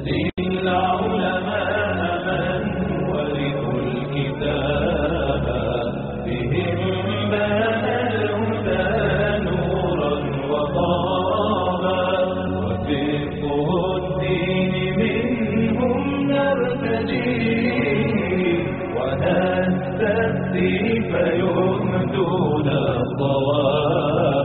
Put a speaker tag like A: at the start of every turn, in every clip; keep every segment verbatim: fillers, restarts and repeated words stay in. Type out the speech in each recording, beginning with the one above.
A: يهدي العلماء من ورثوا الكتاب بهم بان الهدى نورا وطابا وفقه الدين منهم نرتجي ونستفتي فيهدون الصواب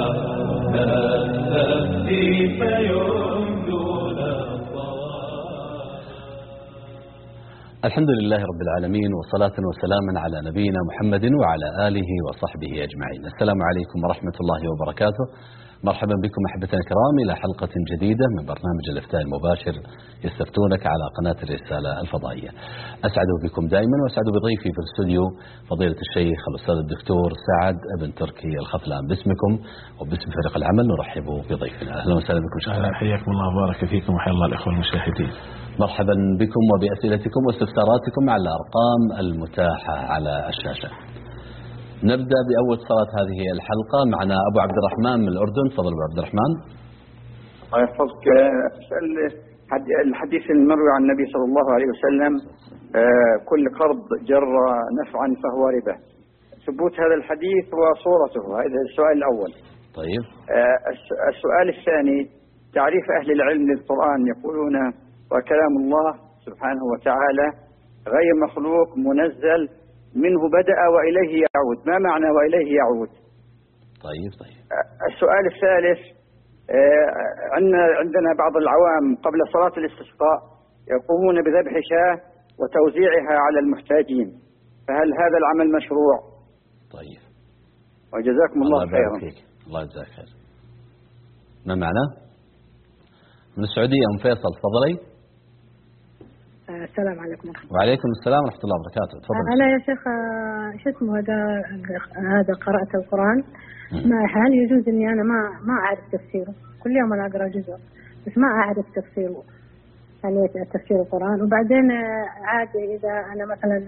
A: نستفتي فيهدون الصواب.
B: الحمد لله رب العالمين، وصلاة وسلاما على نبينا محمد وعلى آله وصحبه أجمعين. السلام عليكم ورحمة الله وبركاته. مرحبا بكم أحبتنا الكرام إلى حلقة جديدة من برنامج الإفتاء المباشر يستفتونك على قناة الرسالة الفضائية. أسعد بكم دائما وأسعد بضيفي في الاستوديو فضيلة الشيخ الأستاذ الدكتور سعد بن تركي الخفلان. باسمكم وباسم فريق العمل نرحب بضيفنا. أهلا وسهلا بكم شيخ.
C: أهلا، حياكم الله وبارك فيكم وحيا الله الإخوة المشاهدين.
B: مرحبا بكم وبأسئلتكم واستفساراتكم على الأرقام المتاحة على الشاشة. نبدأ بأول صلاة هذه الحلقة. معنا أبو عبد الرحمن من الأردن. تفضل أبو عبد الرحمن.
D: الله يحفظك. أسأل الحديث المروي عن النبي صلى الله عليه وسلم كل قرض جر نفعا فهو ربا، ثبوت هذا الحديث وصورته، هذا السؤال الأول.
B: طيب.
D: السؤال الثاني تعريف أهل العلم للقرآن، يقولون وكلام الله سبحانه وتعالى غير مخلوق منزل منه بدأ وإليه يعود، ما معنى وإليه يعود؟
B: طيب طيب.
D: السؤال الثالث، عندنا بعض العوام قبل صلاة الاستسقاء يقومون بذبح شاة وتوزيعها على المحتاجين، فهل هذا العمل مشروع؟
B: طيب.
D: وجزاكم الله, الله خيرا.
B: فيك. الله يجزاك خير. ما معناه؟ من السعودية أم فيصل، تفضلي.
E: السلام عليكم ورحمة الله.
B: وعليكم السلام ورحمة الله وبركاته. تفضل.
E: أنا يا شيخ شو اسمه هذا هذا قرأت القرآن، ما هل يجوز إني أنا ما ما أعرف تفسيره؟ كل يوم أنا أقرأ جزء بس ما أعرف تفسيره، يعني تفسير القرآن. وبعدين عادي إذا أنا مثلا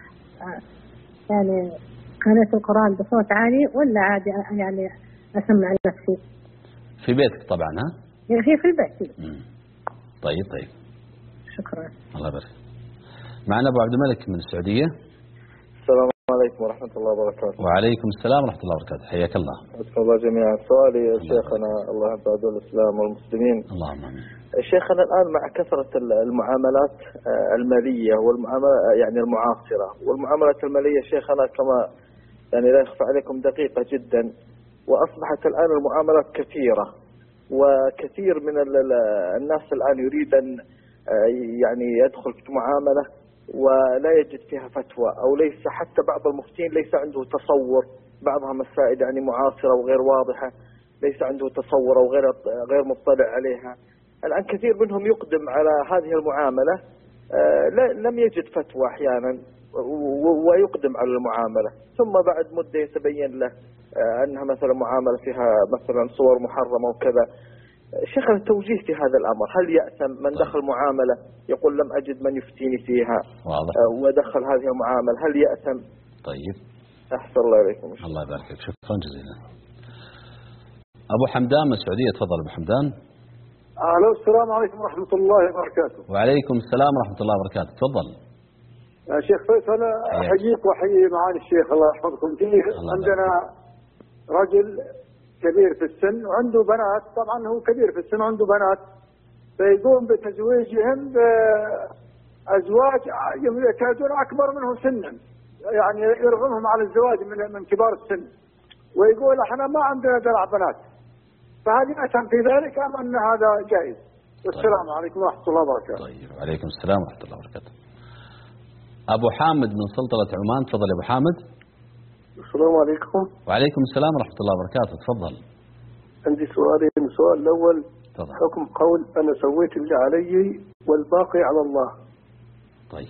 E: يعني قرأت القرآن بصوت عالي ولا عادي يعني أسمع نفسي
B: في بيتك طبعا؟ ها؟
E: هي في البيت.
B: مم. طيب طيب.
E: شكرا.
B: الله يبارك. معنا أبو عبد الملك من السعودية.
F: السلام عليكم ورحمة الله وبركاته.
B: وعليكم السلام ورحمة الله وبركاته. حياك الله.
F: حياكم الله جميعا. سؤالي يا شيخنا، الله يبارك الإسلام والمسلمين.
B: اللهم آمين.
F: شيخنا الآن مع كثرة المعاملات المالية والمعاملة يعني المعاصرة والمعاملات المالية شيخنا كما يعني لا يخفى عليكم دقيقة جدا، وأصبحت الآن المعاملات كثيرة، وكثير من الناس الآن يريد أن يعني يدخل في معاملة ولا يجد فيها فتوى، أو ليس حتى بعض المفتين ليس عنده تصور، بعضها مسائل يعني معاصرة وغير واضحة ليس عنده تصور أو غير غير مطلع عليها. الآن كثير منهم يقدم على هذه المعاملة لم يجد فتوى أحيانا ويقدم على المعاملة، ثم بعد مدة يتبين له أنها مثلا معاملة فيها مثلا صور محرمة وكذا. شيخنا التوجيه في هذا الأمر، هل يأثم من
B: طيب.
F: دخل معاملة يقول لم أجد من يفتيني فيها
B: واضح.
F: ودخل هذه المعاملة، هل يأثم؟
B: طيب.
F: أحسن الله إليكم.
B: الله يبارك فيك. شكرا جزيلا. أبو حمدان من السعودية. تفضل أبو حمدان.
G: أهلا، السلام عليكم ورحمة الله وبركاته.
B: وعليكم السلام ورحمة الله وبركاته. تفضل.
G: يا شيخ فيصل، أحييك وأحيي معالي الشيخ الله يحفظكم فيه. عندنا رجل كبير في السن وعنده بنات، طبعا هو كبير في السن وعنده بنات، فيقوم بتزويجهم بأزواج يكادون أكبر منه سنا، يعني يرغمهم على الزواج من من كبار السن، ويقول احنا ما عندنا دلع بنات، فهل يأثم في ذلك أم أن هذا جائز؟ والسلام
B: طيب.
G: عليكم ورحمة الله وبركاته.
B: طيب. وعليكم السلام ورحمة الله وبركاته. أبو حامد من سلطنة عمان. تفضل يا أبو حامد.
H: السلام عليكم.
B: وعليكم السلام ورحمة الله وبركاته. تفضل.
H: عندي سؤالين. السؤال الأول
B: تفضل.
H: حكم قول أنا سويت اللي علي والباقي على الله.
B: طيب.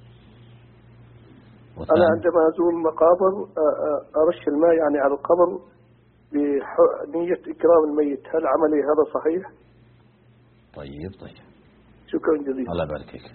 H: وثاني. أنا عندما أزور المقابر أرش الماء يعني على القبر بنية إكرام الميت، هل عملي هذا صحيح؟
B: طيب طيب.
H: شكرا جزيلا.
B: الله يبارك فيك.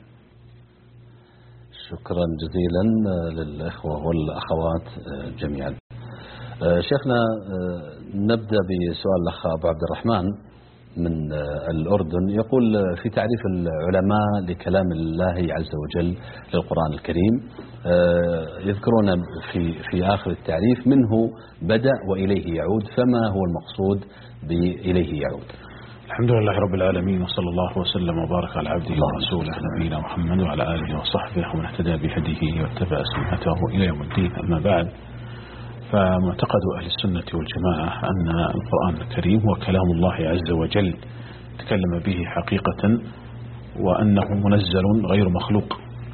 B: شكرا جزيلا للإخوة والأخوات جميعا. شيخنا نبدأ بسؤال الأخ أبو عبد الرحمن. من الأردن يقول في تعريف العلماء لكلام الله عز وجل للقرآن الكريم يذكرون في في آخر التعريف منه بدأ وإليه يعود، فما هو المقصود بإليه يعود؟
C: الحمد لله رب العالمين، وصلى الله وسلم وبارك على عبده ورسوله نبينا محمد وعلى آله وصحبه ومن اهتدى بهديه واتبع سنته إلى يوم الدين. أما بعد، فمعتقد أهل السنة والجماعة أن القرآن الكريم هو كلام الله عز وجل تكلم به حقيقة، وأنه منزل غير مخلوق.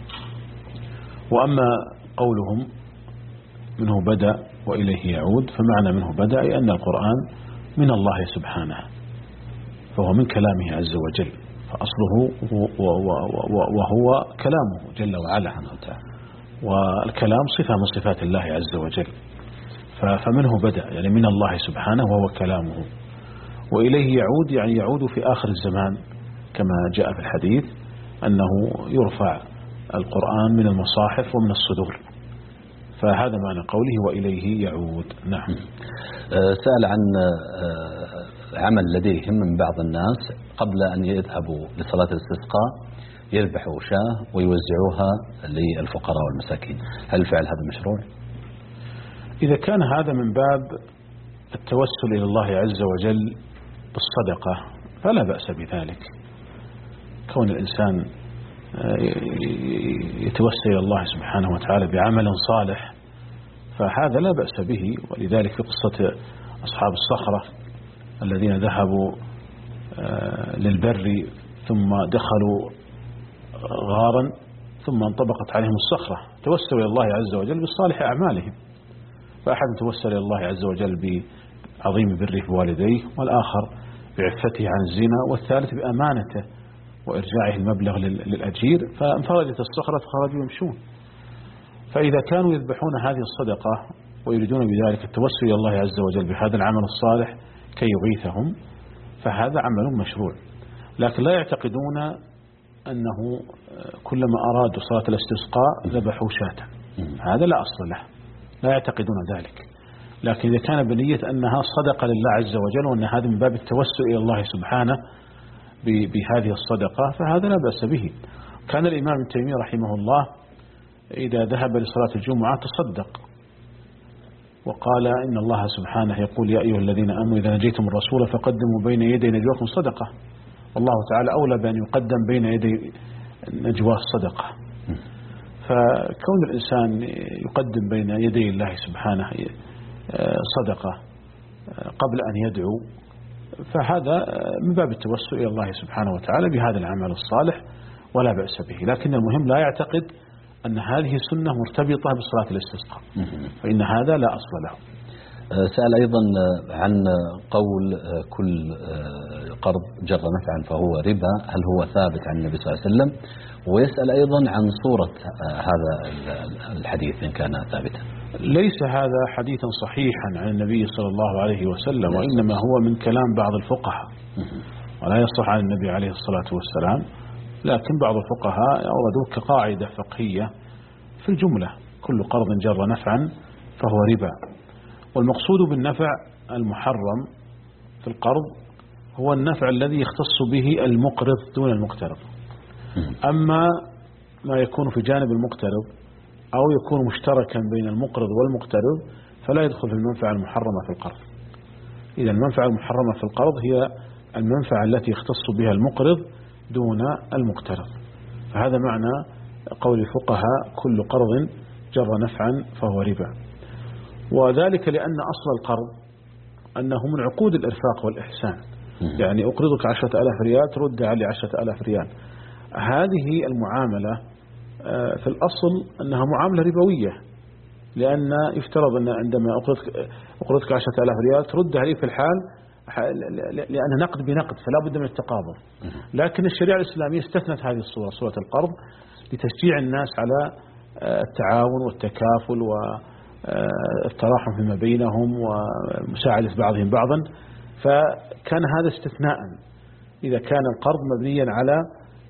C: وأما قولهم منه بدأ وإليه يعود، فمعنى منه بدأ أي أن القرآن من الله سبحانه، فهو من كلامه عز وجل، فأصله وهو كلامه جل وعلا، والكلام صفة من صفات الله عز وجل، فمنه بدأ يعني من الله سبحانه وهو كلامه. وإليه يعود يعني يعود في آخر الزمان، كما جاء في الحديث أنه يرفع القرآن من المصاحف ومن الصدور، فهذا معنى قوله وإليه يعود. نعم.
B: سأل عن عمل لديهم من بعض الناس قبل أن يذهبوا لصلاة الاستسقاء يذبحوا شاة ويوزعوها للفقراء والمساكين، هل الفعل هذا مشروع؟
C: إذا كان هذا من باب التوسل إلى الله عز وجل بالصدقة فلا بأس بذلك. كون الإنسان يتوسل إلى الله سبحانه وتعالى بعمل صالح فهذا لا بأس به. ولذلك في قصة أصحاب الصخرة الذين ذهبوا للبر ثم دخلوا غارا ثم انطبقت عليهم الصخرة، توسلوا إلى الله عز وجل بصالح أعمالهم. فأحد توسل إلى الله عز وجل بعظيم بره بوالديه، والآخر بعفته عن الزنا، والثالث بأمانته وإرجاعه المبلغ للأجير، فانفردت الصخرة فخرجوا يمشون. فإذا كانوا يذبحون هذه الصدقة ويريدون بذلك التوسل إلى الله عز وجل بهذا العمل الصالح كي يغيثهم، فهذا عمل مشروع. لكن لا يعتقدون أنه كلما أرادوا صلاة الاستسقاء ذبحوا شاة، هذا لا أصل له، لا يعتقدون ذلك. لكن إذا كان بنية أنها صدقة لله عز وجل وأن هذا من باب التوسل إلى الله سبحانه بهذه الصدقة فهذا لا بأس به. كان الإمام ابن تيمية رحمه الله إذا ذهب لصلاة الجمعة تصدق، وقال إن الله سبحانه يقول يا أيها الذين آمنوا إذا نجيتم الرسول فقدموا بين يدي نجواكم صدقة، والله تعالى أولى بأن يقدم بين يدي نجواه صدقة. فكون الإنسان يقدم بين يدي الله سبحانه صدقة قبل أن يدعو فهذا من باب التوسل إلى الله سبحانه وتعالى بهذا العمل الصالح ولا بأس به. لكن المهم لا يعتقد أن هذه سنة مرتبطة بصلاة الاستسقاء، فإن هذا لا أصل له.
B: سأل أيضا عن قول كل قرض جر نفعا فهو ربا، هل هو ثابت عن النبي صلى الله عليه وسلم؟ ويسأل أيضا عن صورة هذا الحديث إن كان ثابتا.
C: ليس هذا حديثا صحيحا عن النبي صلى الله عليه وسلم، وإنما هو من كلام بعض الفقهاء ولا يصح عن النبي عليه الصلاة والسلام. لكن بعض الفقهاء أوردوه كقاعدة فقهية في الجملة: كل قرض جر نفعا فهو ربا. والمقصود بالنفع المحرم في القرض هو النفع الذي يختص به المقرض دون المقترض. أما ما يكون في جانب المقترض أو يكون مشتركا بين المقرض والمقترض فلا يدخل في المنفعة المحرمة في القرض. إذا المنفعة المحرمة في القرض هي المنفعة التي يختص بها المقرض دون المقترض. فهذا معنى قول الفقهاء كل قرض جر نفعا فهو ربا. وذلك لأن أصل القرض أنه من عقود الإرفاق والإحسان، يعني أقرضك عشرة ألاف ريال ترد علي عشرة ألاف ريال. هذه المعاملة في الأصل أنها معاملة ربوية، لأن يفترض أن عندما أقرضك, أقرضك عشرة ألاف ريال ترد علي في الحال لأن نقد بنقد فلا بد من التقابل. لكن الشريعة الإسلامية استثنت هذه الصورة، صورة القرض، لتشجيع الناس على التعاون والتكافل والتراحم فيما بينهم ومساعدة بعضهم بعضا. فكان هذا استثناء إذا كان القرض مبنيا على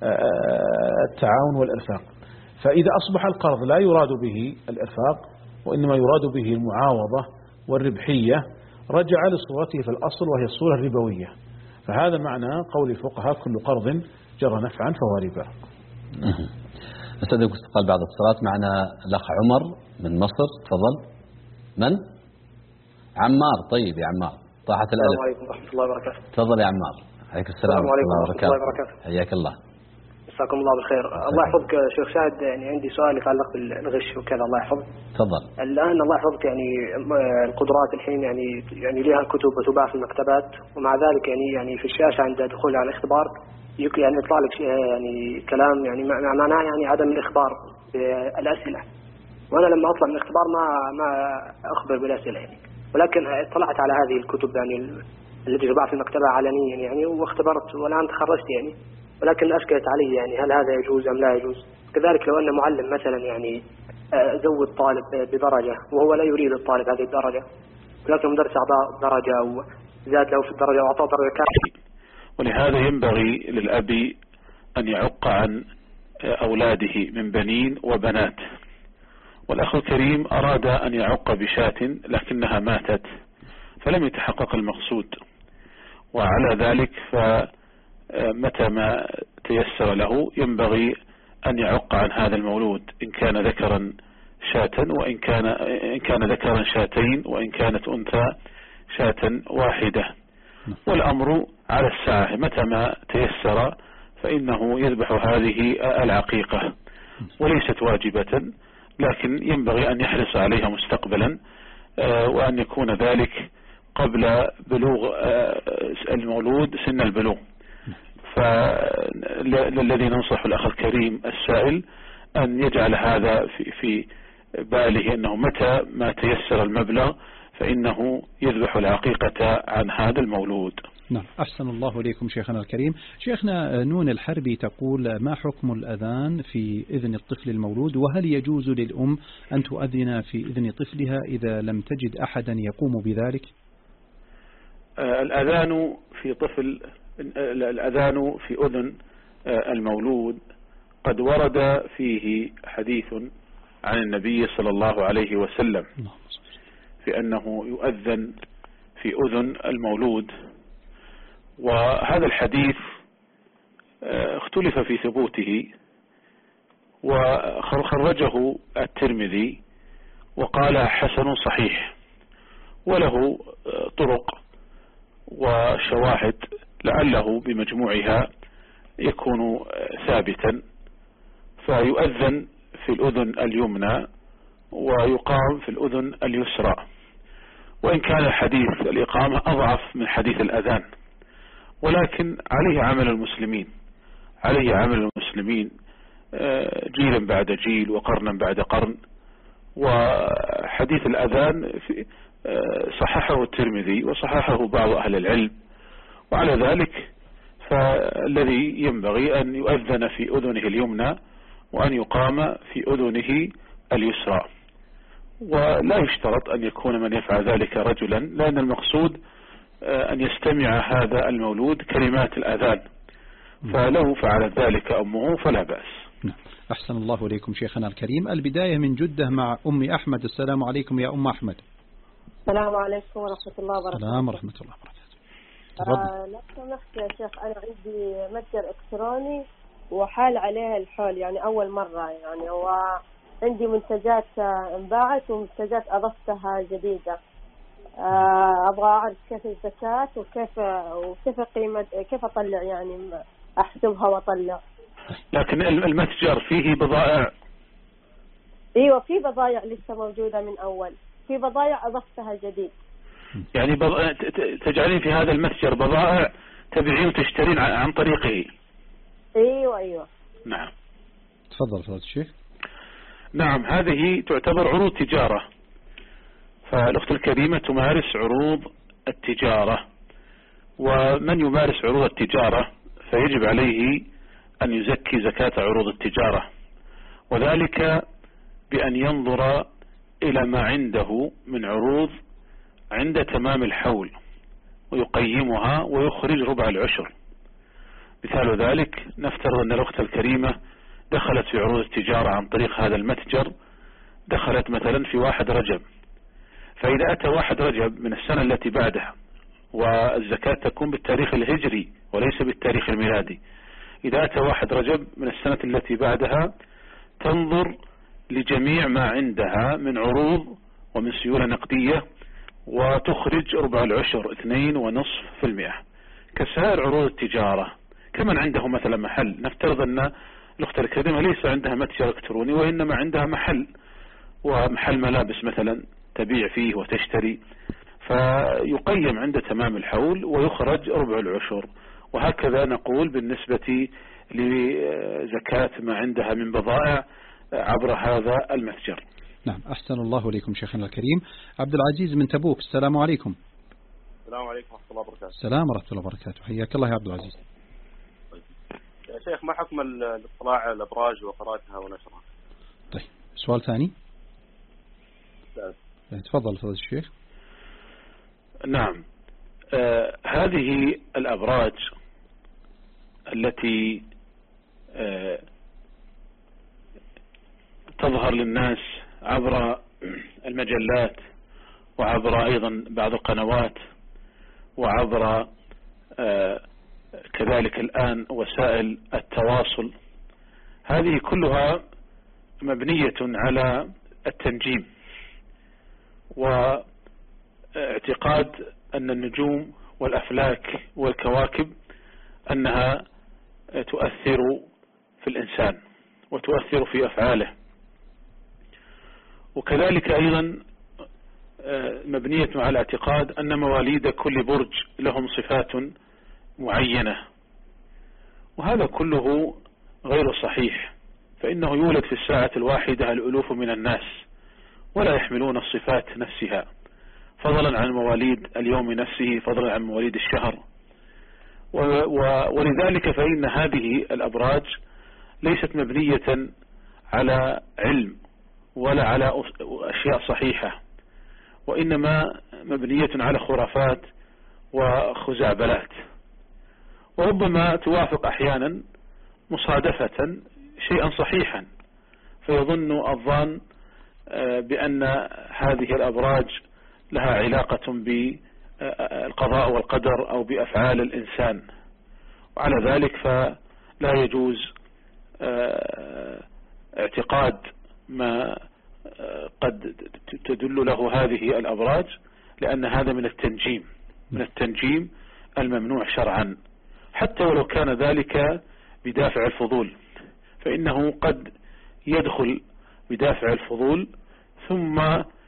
C: التعاون والإرفاق. فإذا أصبح القرض لا يراد به الإرفاق وإنما يراد به المعاوضة والربحية رجع لصورته في الأصل وهي الصورة الربوية. فهذا معنى قول الفقهاء كل قرض جرى نفعا فهو ربا.
B: أستاذ استقبال بعض الاتصالات. معنا الأخ عمر من مصر، تفضل. من؟ عمار. طيب يا عمار، طاحت الألف.
I: السلام عليكم ورحمة الله وبركاته.
B: تفضل يا عمار. عليك السلام ورحمة الله وبركاته. حياك الله.
I: مساكم الله بالخير. الله يحفظك شيخ شاهد. يعني عندي سؤال يتعلق بالغش وكذا. الله يحفظك.
B: تفضل.
I: الآن الله يحفظك يعني القدرات الحين يعني يعني لها كتب وتباع في المكتبات، ومع ذلك يعني يعني في الشاشة عند دخول على الاختبار يعني يطلع لك يعني كلام يعني معناه يعني عدم الإخبار بالأسئلة، وأنا لما أطلع من الاختبار ما ما أخبر بالأسئلة يعني. ولكن اطلعت على هذه الكتب يعني التي تباع في المكتبة علنيا يعني، واختبرت والآن تخرجت يعني، ولكن أشكلت علي يعني هل هذا يجوز أم لا يجوز؟ كذلك لو أن معلم مثلا يعني زود طالب بدرجة وهو لا يريد الطالب هذه الدرجة، ولكن مدرس أعطاه درجة أو زاد له في الدرجة وأعطاه درجة كاملة.
C: ولهذا ينبغي للأب أن يعق عن أولاده من بنين وبنات. والأخ الكريم أراد أن يعق بشاة لكنها ماتت فلم يتحقق المقصود، وعلى ذلك فمتى ما تيسر له ينبغي أن يعق عن هذا المولود، إن كان ذكرا شاة وإن كان إن كان ذكرا شاتين وإن كانت أنثى شاة واحدة. والأمر على الساعة، متى ما تيسر فإنه يذبح هذه العقيقة، وليست واجبة لكن ينبغي أن يحرص عليها مستقبلا، وأن يكون ذلك قبل بلوغ المولود سن البلوغ. فالذي ننصح الأخ الكريم السائل أن يجعل هذا في في باله أنه متى ما تيسر المبلغ فإنه يذبح العقيقة عن هذا المولود.
J: نعم، أحسن الله إليكم شيخنا الكريم. شيخنا نون الحربي تقول: ما حكم الأذان في إذن الطفل المولود، وهل يجوز للأم أن تؤذن في إذن طفلها إذا لم تجد أحدا يقوم بذلك؟
C: الأذان في طفل الأذان في أذن المولود قد ورد فيه حديث عن النبي صلى الله عليه وسلم في أنه يؤذن في أذن المولود، وهذا الحديث اختلف في ثبوته، وخرجه الترمذي وقال حسن صحيح، وله طرق وشواهد لعله بمجموعها يكون ثابتا. فيؤذن في الأذن اليمنى ويقام في الأذن اليسرى، وإن كان حديث الإقامة أضعف من حديث الأذان، ولكن عليه عمل المسلمين عليه عمل المسلمين جيلا بعد جيل وقرنا بعد قرن. وحديث الأذان صححه الترمذي وصححه بعض أهل العلم، وعلى ذلك فالذي ينبغي أن يؤذن في أذنه اليمنى وأن يقام في أذنه اليسرى، ولا يشترط أن يكون من يفعل ذلك رجلا، لأن المقصود أن يستمع هذا المولود كلمات الأذان، فلو فعلت ذلك أمه فلا بأس.
J: أحسن الله إليكم شيخنا الكريم. البداية من جدة مع أم أحمد. السلام عليكم يا أم أحمد.
K: السلام عليكم ورحمة الله وبركاته.
J: السلام ورحمة الله وبركاته.
K: آه لو سمحت يا شيخ، أنا عندي متجر إلكتروني وحال عليه الحول، يعني أول مرة، يعني وعندي منتجات انباعت ومنتجات أضفتها جديدة. آه أبغى أعرف كيف الزكاة وكيف وكيف قيمة، كيف أطلع يعني أحسبها وأطلع.
C: لكن المتجر فيه بضائع؟
K: ايوه في بضائع لسه موجودة من اول، في بضائع اضفتها جديد.
C: يعني بض... تجعلين في هذا المتجر بضائع تبيعين وتشترين عن طريقه؟
K: ايوه ايوه
C: نعم.
J: تفضل فضيلة الشيخ.
C: نعم، هذه تعتبر عروض تجارة، فالأخت الكريمة تمارس عروض التجارة، ومن يمارس عروض التجارة فيجب عليه أن يزكي زكاة عروض التجارة، وذلك بأن ينظر إلى ما عنده من عروض عند تمام الحول ويقيمها ويخرج ربع العشر. مثال ذلك، نفترض أن الأخت الكريمة دخلت في عروض التجارة عن طريق هذا المتجر، دخلت مثلا في واحد رجب، فإذا أتى واحد رجب من السنة التي بعدها والزكاة تكون بالتاريخ الهجري وليس بالتاريخ الميلادي. إذا أتى واحد رجب من السنة التي بعدها تنظر لجميع ما عندها من عروض ومن سيولة نقدية وتخرج ربع العشر اثنين ونصف في المئة كسائر عروض التجارة. كمن عنده مثلا محل، نفترض أن الأخت الكريمة ليس عندها متجر إلكتروني وإنما عندها محل ومحل ملابس مثلا تبيع فيه وتشتري، فيقيم عند تمام الحول ويخرج ربع العشر. وهكذا نقول بالنسبة لزكاة ما عندها من بضائع عبر هذا المتجر.
J: نعم، أحسن الله إليكم شيخنا الكريم. عبد العزيز من تبوك، السلام عليكم.
L: السلام عليكم ورحمة الله وبركاته.
J: السلام ورحمة الله وبركاته، حياك الله يا عبد العزيز.
L: يا شيخ، ما حكم الاطلاع على الأبراج وقراءتها ونشرها؟
J: طيب، سؤال ثاني. تفضل فضل الشيخ.
C: نعم، آه هذه الأبراج التي آه تظهر للناس عبر المجلات وعبر أيضا بعض القنوات وعبر آه كذلك الآن وسائل التواصل، هذه كلها مبنية على التنجيم واعتقاد أن النجوم والأفلاك والكواكب أنها تؤثر في الإنسان وتؤثر في أفعاله، وكذلك أيضا مبنية على اعتقاد أن مواليد كل برج لهم صفات معينة، وهذا كله غير صحيح، فإنه يولد في الساعة الواحدة الألوف من الناس ولا يحملون الصفات نفسها، فضلا عن مواليد اليوم نفسه، فضلا عن مواليد الشهر. ولذلك فإن هذه الأبراج ليست مبنية على علم ولا على أشياء صحيحة، وإنما مبنية على خرافات وخزعبلات، وربما توافق أحيانا مصادفة شيئا صحيحا، فيظن الظان بأن هذه الأبراج لها علاقة بالقضاء والقدر أو بأفعال الإنسان، وعلى ذلك فلا يجوز اعتقاد ما قد تدل له هذه الأبراج، لأن هذا من التنجيم من التنجيم الممنوع شرعا، حتى ولو كان ذلك بدافع الفضول، فإنه قد يدخل بدافع الفضول ثم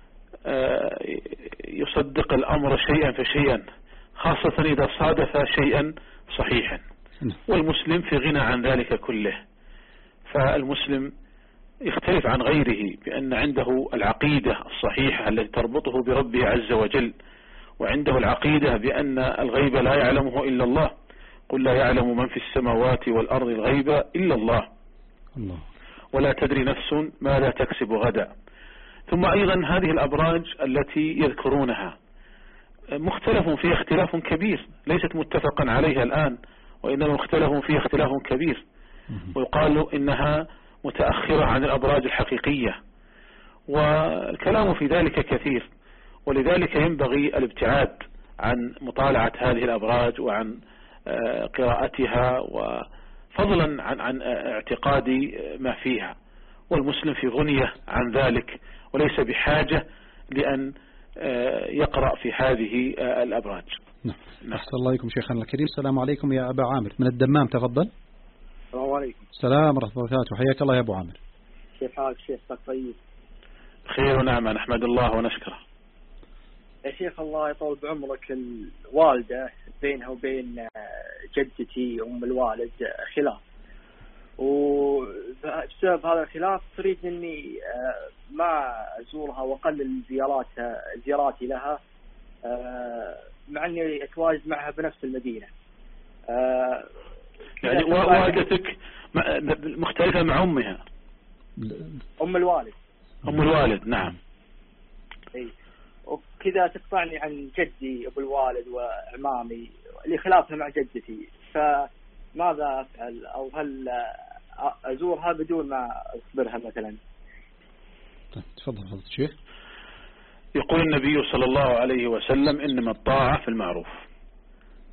C: يصدق الأمر شيئا فشيئا، خاصة إذا صادف شيئا صحيحا، والمسلم في غنى عن ذلك كله. فالمسلم يختلف عن غيره بأن عنده العقيدة الصحيحة التي تربطه بربه عز وجل، وعنده العقيدة بأن الغيب لا يعلمه إلا الله، قل لا يعلم من في السماوات والأرض الغيب إلا الله، ولا تدري نفس ماذا تكسب غدا. ثم أيضا هذه الأبراج التي يذكرونها مختلف فيها اختلاف كبير، ليست متفقا عليها الآن، وإنما مختلف فيها اختلاف كبير، ويقال إنها متأخرة عن الأبراج الحقيقية، والكلام في ذلك كثير. ولذلك ينبغي الابتعاد عن مطالعة هذه الأبراج وعن قراءتها، وفضلا عن عن اعتقاد ما فيها، والمسلم في غنية عن ذلك وليس بحاجة لأن يقرأ في هذه الأبراج.
J: نعم. أحسن الله عليكم شيخنا الكريم. السلام عليكم يا أبا عامر من الدمام، تفضل.
M: السلام عليكم.
J: السلام ورحمة الله وبركاته، حياك الله يا أبو عامر.
M: كيف حالك شيخ؟ طيب.
C: خير ونعمة، نحمد الله ونشكره.
M: يا شيخ الله يطول بعمرك، الوالدة بينها وبين جدتي أم الوالد خلاف، وبسبب هذا الخلاف تريد أني ما أزورها وأقلل زياراتها زياراتي لها، مع أني أتواجد معها بنفس المدينة.
C: يعني والدتك مختلفة مع أمها؟
M: أم الوالد.
C: أم الوالد، نعم.
M: إيه. وكذا تقطعني عن جدي أبو الوالد وعمامي لخلافها مع جدتي، فماذا أفعل؟ أو هل أزورها بدون ما أخبرها مثلا؟
J: طيب تفضل فضل الشيخ.
C: يقول النبي صلى الله عليه وسلم إنما الطاعة في المعروف،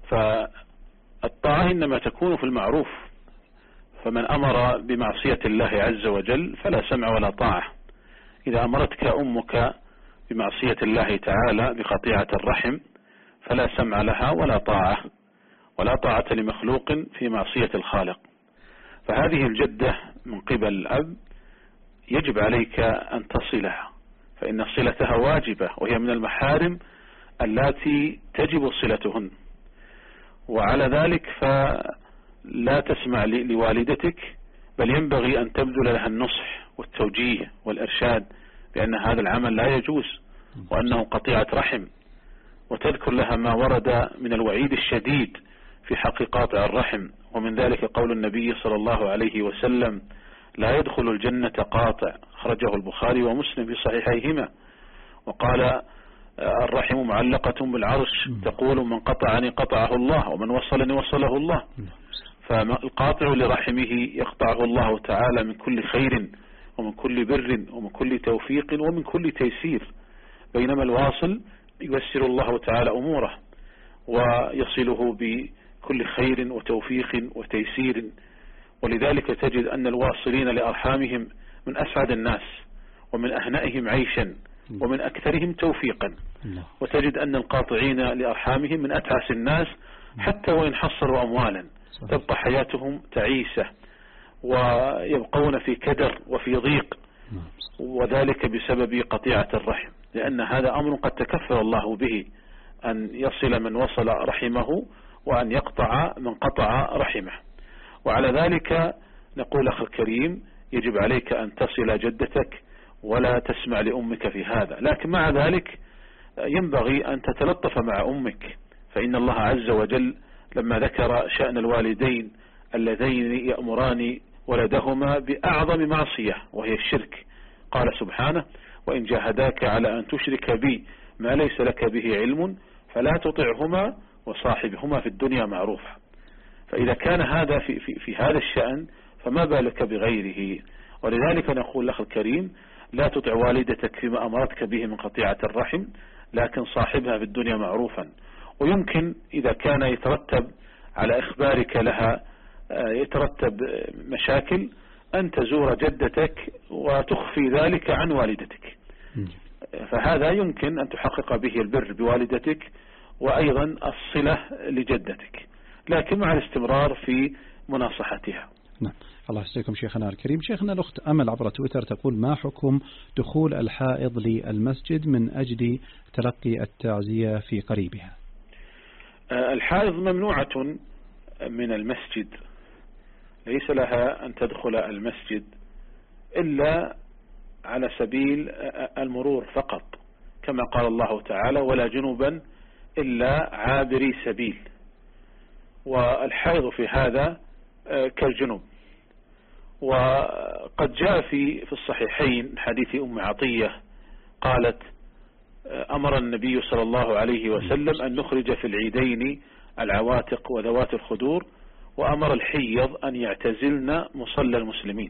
C: فالطاعة إنما تكون في المعروف، فمن أمر بمعصية الله عز وجل فلا سمع ولا طاعة. إذا أمرتك أمك بمعصية الله تعالى بقطيعة الرحم فلا سمع لها ولا طاعة، ولا طاعة لمخلوق في معصية الخالق. فهذه الجدة من قبل الأب يجب عليك أن تصلها، فإن صلتها واجبة، وهي من المحارم التي تجب صلتهن. وعلى ذلك فلا تسمع لوالدتك، بل ينبغي أن تبذل لها النصح والتوجيه والإرشاد بأن هذا العمل لا يجوز وأنه قطيعة رحم، وتذكر لها ما ورد من الوعيد الشديد في حق قاطع الرحم، ومن ذلك قول النبي صلى الله عليه وسلم: لا يدخل الجنة قاطع، خرجه البخاري ومسلم في صحيحيهما. وقال: الرحم معلقة بالعرش، تقول: من قطعني قطعه الله، ومن وصلني وصله الله. فالقاطع لرحمه يقطعه الله تعالى من كل خير ومن كل بر ومن كل توفيق ومن كل تيسير، بينما الواصل ييسر الله تعالى أموره ويصله بكل خير وتوفيق وتيسير. ولذلك تجد أن الواصلين لأرحامهم من أسعد الناس ومن أهنئهم عيشا ومن أكثرهم توفيقا، وتجد أن القاطعين لأرحامهم من أتعس الناس، حتى وإن حصلوا أموالا تبقى حياتهم تعيسة ويبقون في كدر وفي ضيق، وذلك بسبب قطيعة الرحم، لأن هذا أمر قد تكفل الله به، أن يصل من وصل رحمه وأن يقطع من قطع رحمه. وعلى ذلك نقول أخي الكريم يجب عليك أن تصل جدتك ولا تسمع لأمك في هذا، لكن مع ذلك ينبغي أن تتلطف مع أمك، فإن الله عز وجل لما ذكر شأن الوالدين اللذين يأمران ولدهما بأعظم معصية وهي الشرك، قال سبحانه: وإن جاهداك على أن تشرك بي ما ليس لك به علم فلا تطعهما وصاحبهما في الدنيا معروفا. فإذا كان هذا في, في, في هذا الشأن فما بالك بغيره. ولذلك نقول لأخي الكريم: لا تطع والدتك فيما أمرتك به من قطيعة الرحم، لكن صاحبها في الدنيا معروفا. ويمكن إذا كان يترتب على إخبارك لها يترتب مشاكل أن تزور جدتك وتخفي ذلك عن والدتك، فهذا يمكن أن تحقق به البر بوالدتك وأيضا الصلة لجدتك، لكن مع الاستمرار في مناصحتها.
J: نعم. الله يسعدكم شيخنا الكريم. شيخنا الأخت أمل عبر تويتر تقول: ما حكم دخول الحائض للمسجد من أجل تلقي التعزية في قريبها؟
C: الحائض ممنوعة من المسجد، ليس لها أن تدخل المسجد إلا على سبيل المرور فقط، كما قال الله تعالى: ولا جنوبا إلا عابري سبيل. والحائض في هذا كالجنوب. وقد جاء في في الصحيحين حديث أم عطية قالت: أمر النبي صلى الله عليه وسلم أن نخرج في العيدين العواتق وذوات الخدور، وأمر الحيض أن يعتزلن مصلى المسلمين.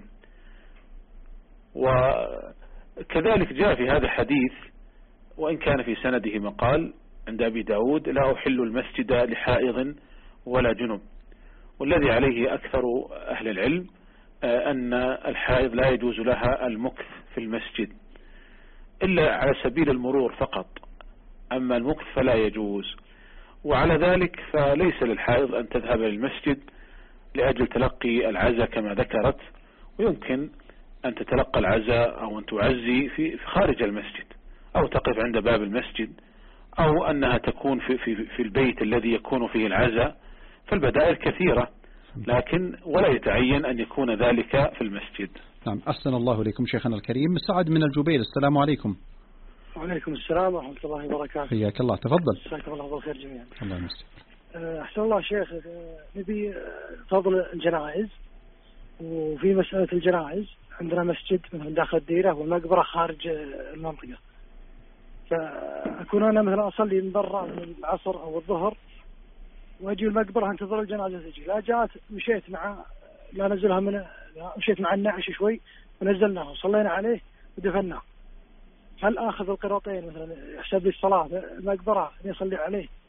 C: وكذلك جاء في هذا الحديث، وإن كان في سنده مقال عند أبي داود: لا أحل المسجد لحائض ولا جنب. والذي عليه أكثر أهل العلم أن الحائض لا يجوز لها المكث في المسجد إلا على سبيل المرور فقط، أما المكث فلا يجوز. وعلى ذلك فليس للحائض أن تذهب للمسجد لأجل تلقي العزاء كما ذكرت، ويمكن أن تتلقى العزاء أو أن تعزي في خارج المسجد، أو تقف عند باب المسجد، أو أنها تكون في, في, في البيت الذي يكون فيه العزاء. فالبدائل كثيرة، لكن ولا يتعين أن يكون ذلك في المسجد.
J: نعم. أحسن الله إليكم شيخنا الكريم. سعد من الجبيل، السلام عليكم.
N: وعليكم السلام ورحمة الله وبركاته.
J: حياك الله، تفضل.
N: جزاكم الله بالخير جميعا.
J: الله يمسك.
N: أحسن الله شيخ، نبي فضل الجنائز، وفي مسألة الجنائز عندنا مسجد مثلا داخل الديرة والمقبرة خارج المنطقة، فأكون أنا مثلا أصلي من برا من العصر أو الظهر واجي المقبرة انتظر الجنازة تجي، لا جات مشيت مع لا نزلها من مشيت مع النعش شوي ونزلناه وصلينا عليه ودفناه، هل آخذ القراطين مثلا يحسب لي الصلاة المقبرة يصلي عليه،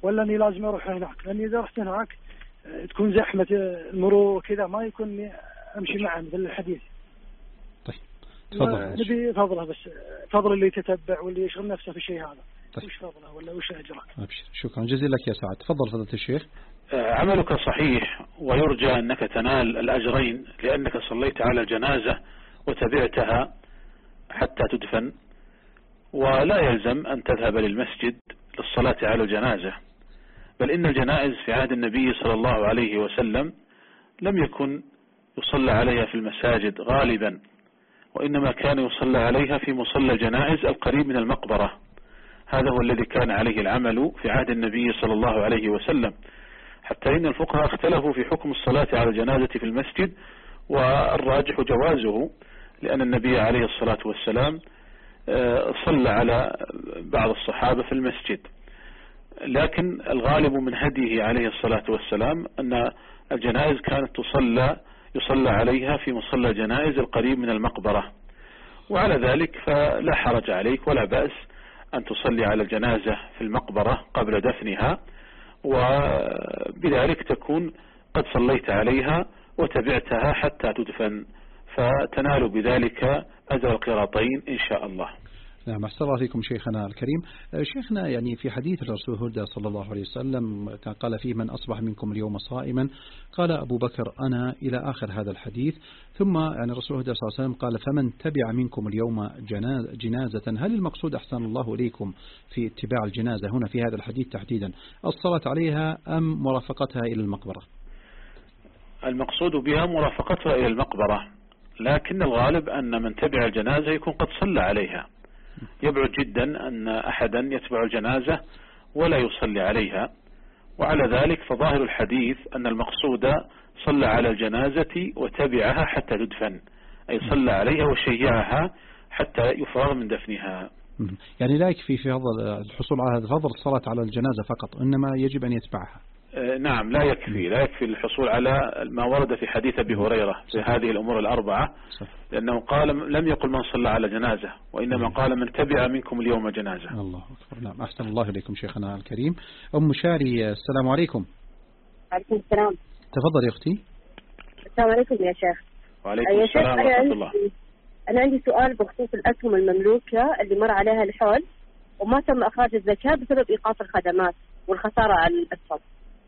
N: ولا أني لازم أروح هناك؟ لأني إذا رحت هناك تكون زحمة المرور وكذا ما يكون أمشي معه مثل الحديث.
J: طيب تفضل.
N: نبي فضله بس فضل اللي يتتبع واللي يشغل نفسه في الشيء هذا. طيب. وش فضله ولا وش أجره؟
J: أبشر. شكرا جزيلا لك يا سعد. تفضل فضيلة الشيخ.
C: عملك صحيح ويرجى أنك تنال الأجرين لأنك صليت على الجنازة وتبعتها حتى تدفن، ولا يلزم أن تذهب للمسجد للصلاة على الجنازة، بل إن الجنائز في عهد النبي صلى الله عليه وسلم لم يكن يصلى عليها في المساجد غالبا، وإنما كان يصلى عليها في مصلى الجنائز القريب من المقبرة. هذا هو الذي كان عليه العمل في عهد النبي صلى الله عليه وسلم، حتى إن الفقهاء اختلفوا في حكم الصلاة على الجنازة في المسجد، والراجح جوازه، لأن النبي عليه الصلاة والسلام صلى على بعض الصحابة في المسجد. لكن الغالب من هديه عليه الصلاة والسلام أن الجنائز كانت تصلى يصلى عليها في مصلى الجنائز القريب من المقبرة، وعلى ذلك فلا حرج عليك ولا بأس أن تصلي على الجنازة في المقبرة قبل دفنها، وبذلك تكون قد صليت عليها وتبعتها حتى تدفن، فتنال بذلك أجر القراطين إن شاء الله.
J: نعم، أحسن الله فيكم شيخنا الكريم. شيخنا يعني في حديث الرسول هدى صلى الله عليه وسلم كان قال فيه من أصبح منكم اليوم صائما، قال أبو بكر أنا إلى آخر هذا الحديث. ثم يعني الرسول هدى صلى الله عليه وسلم قال فمن تبع منكم اليوم جنازة. هل المقصود أحسن الله إليكم في اتباع الجنازة هنا في هذا الحديث تحديدا الصلاة عليها أم مرافقتها إلى المقبرة؟
C: المقصود بها مرافقتها إلى المقبرة، لكن الغالب أن من تبع الجنازة يكون قد صلى عليها. يبعد جدا أن أحدا يتبع الجنازة ولا يصلي عليها، وعلى ذلك فظاهر الحديث أن المقصود صلى على الجنازة وتبعها حتى تدفن، أي صلى عليها وشيعها حتى يفرغ من دفنها.
J: يعني لا يكفي في هذا الحصول على هذا الفضل الصلاة على الجنازة فقط، إنما يجب أن يتبعها.
C: نعم، لا يكفي لا يكفي الحصول على ما ورد في حديث أبي هريرة في هذه الأمور الأربعة، لأنه قال لم يقل من صلى على جنازة، وإنما قال من تبع منكم اليوم جنازة.
J: الله أكبر. نعم، أحسن الله إليكم شيخنا الكريم. أم شاري السلام عليكم.
O: عليكم السلام.
J: تفضل يا أختي.
O: السلام عليكم يا شيخ.
C: وعليكم السلام ورحمة الله.
O: أنا عندي سؤال بخصوص الأسهم المملوكة اللي مر عليها الحول وما تم إخراج الزكاة بسبب إيقاف الخدمات والخسارة على الأسهم.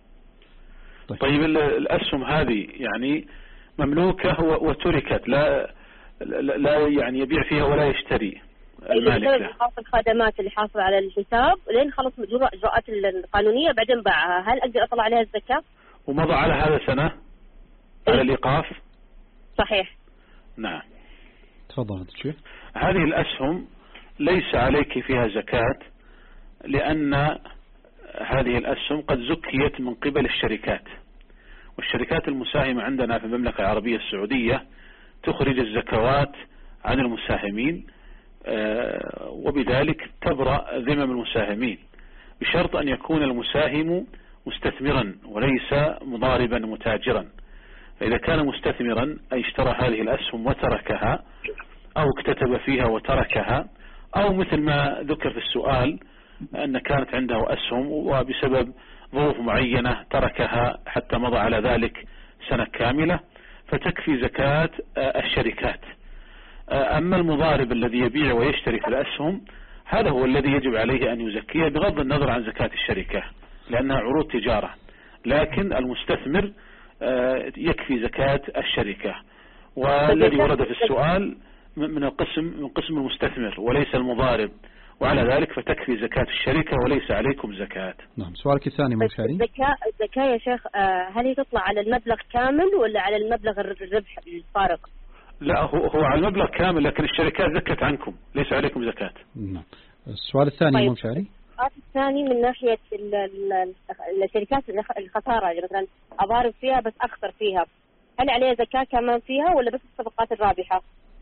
C: طيب, طيب الأسهم هذه يعني مملوكة وتركت، لا لا يعني يبيع فيها ولا يشتري المالك
O: له. إيقاف الخدمات اللي حاصل على الحساب لين خلص مجرى إجراءات القانونية بعدين باعها، هل أقدر أطلع عليها الزكاة؟
C: ومضى على هذا سنة على الإيقاف؟
O: صحيح.
C: نعم.
J: تفضل الشيخ.
C: هذه الأسهم ليس عليك فيها زكاة، لأن هذه الأسهم قد زكيت من قبل الشركات، والشركات المساهمة عندنا في المملكة العربية السعودية تخرج الزكوات عن المساهمين، وبذلك تبرأ ذمم المساهمين، بشرط أن يكون المساهم مستثمرا وليس مضاربا متاجرا. فإذا كان مستثمرا أي اشترى هذه الأسهم وتركها، أو اكتتب فيها وتركها، أو مثل ما ذكر في السؤال أن كانت عنده أسهم وبسبب ظروف معينة تركها حتى مضى على ذلك سنة كاملة، فتكفي زكاة الشركات. أما المضارب الذي يبيع ويشتري في الأسهم هذا هو الذي يجب عليه أن يزكيه بغض النظر عن زكاة الشركة، لأنها عروض تجارة. لكن المستثمر يكفي زكاة الشركة، والذي ورد في السؤال من القسم من قسم المستثمر وليس المضارب، وعلى ذلك فتكفي زكاة الشركة وليس عليكم زكاة.
J: نعم. سؤالك الثاني من شاري.
O: الزكاة الزكاة يا شيخ هل هي تطلع على المبلغ كامل ولا على المبلغ الربح الفارق؟
C: لا، هو هو على المبلغ كامل، لكن الشركات زكت عنكم ليس عليكم زكاة.
J: نعم. السؤال الثاني
O: طيب.
J: من شاري.
O: السؤال الثاني من ناحية الشركات الخسارة اللي مثلا أضارب فيها بس أخسر فيها، هل عليها زكاة كمان فيها ولا بس الصفقات الرابحة؟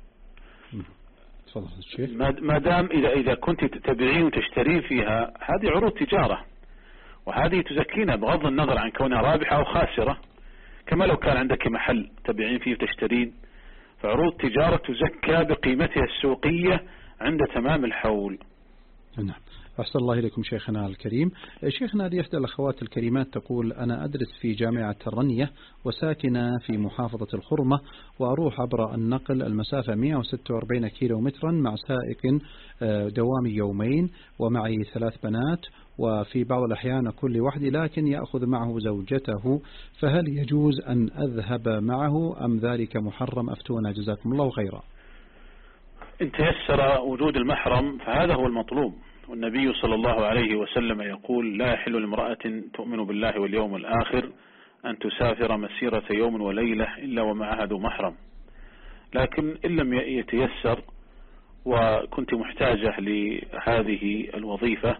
C: ما دام إذا إذا كنت تبيعين وتشترين فيها هذه عروض تجارة، وهذه تزكينا بغض النظر عن كونها رابحة أو خاسرة، كما لو كان عندك محل تبيعين فيه وتشترين، فعروض تجارة تزكى بقيمتها السوقية عند تمام الحول.
J: نعم. أحسن الله إليكم شيخنا الكريم. شيخنا هذه إحدى الأخوات الكريمات تقول أنا أدرس في جامعة الرنية وساكنة في محافظة الخرمة، وأروح عبر النقل المسافة مئة وستة وأربعين كيلو مترا مع سائق دوامي يومين، ومعي ثلاث بنات، وفي بعض الأحيان كل وحدي، لكن يأخذ معه زوجته، فهل يجوز أن أذهب معه أم ذلك محرم؟ أفتونا جزاكم الله خيرا.
C: إن تيسر وجود المحرم فهذا هو المطلوب، والنبي صلى الله عليه وسلم يقول لا يحل لامرأة تؤمن بالله واليوم الآخر أن تسافر مسيرة يوم وليلة إلا ومعها ذو محرم. لكن إن لم يتيسر وكنت محتاجة لهذه الوظيفة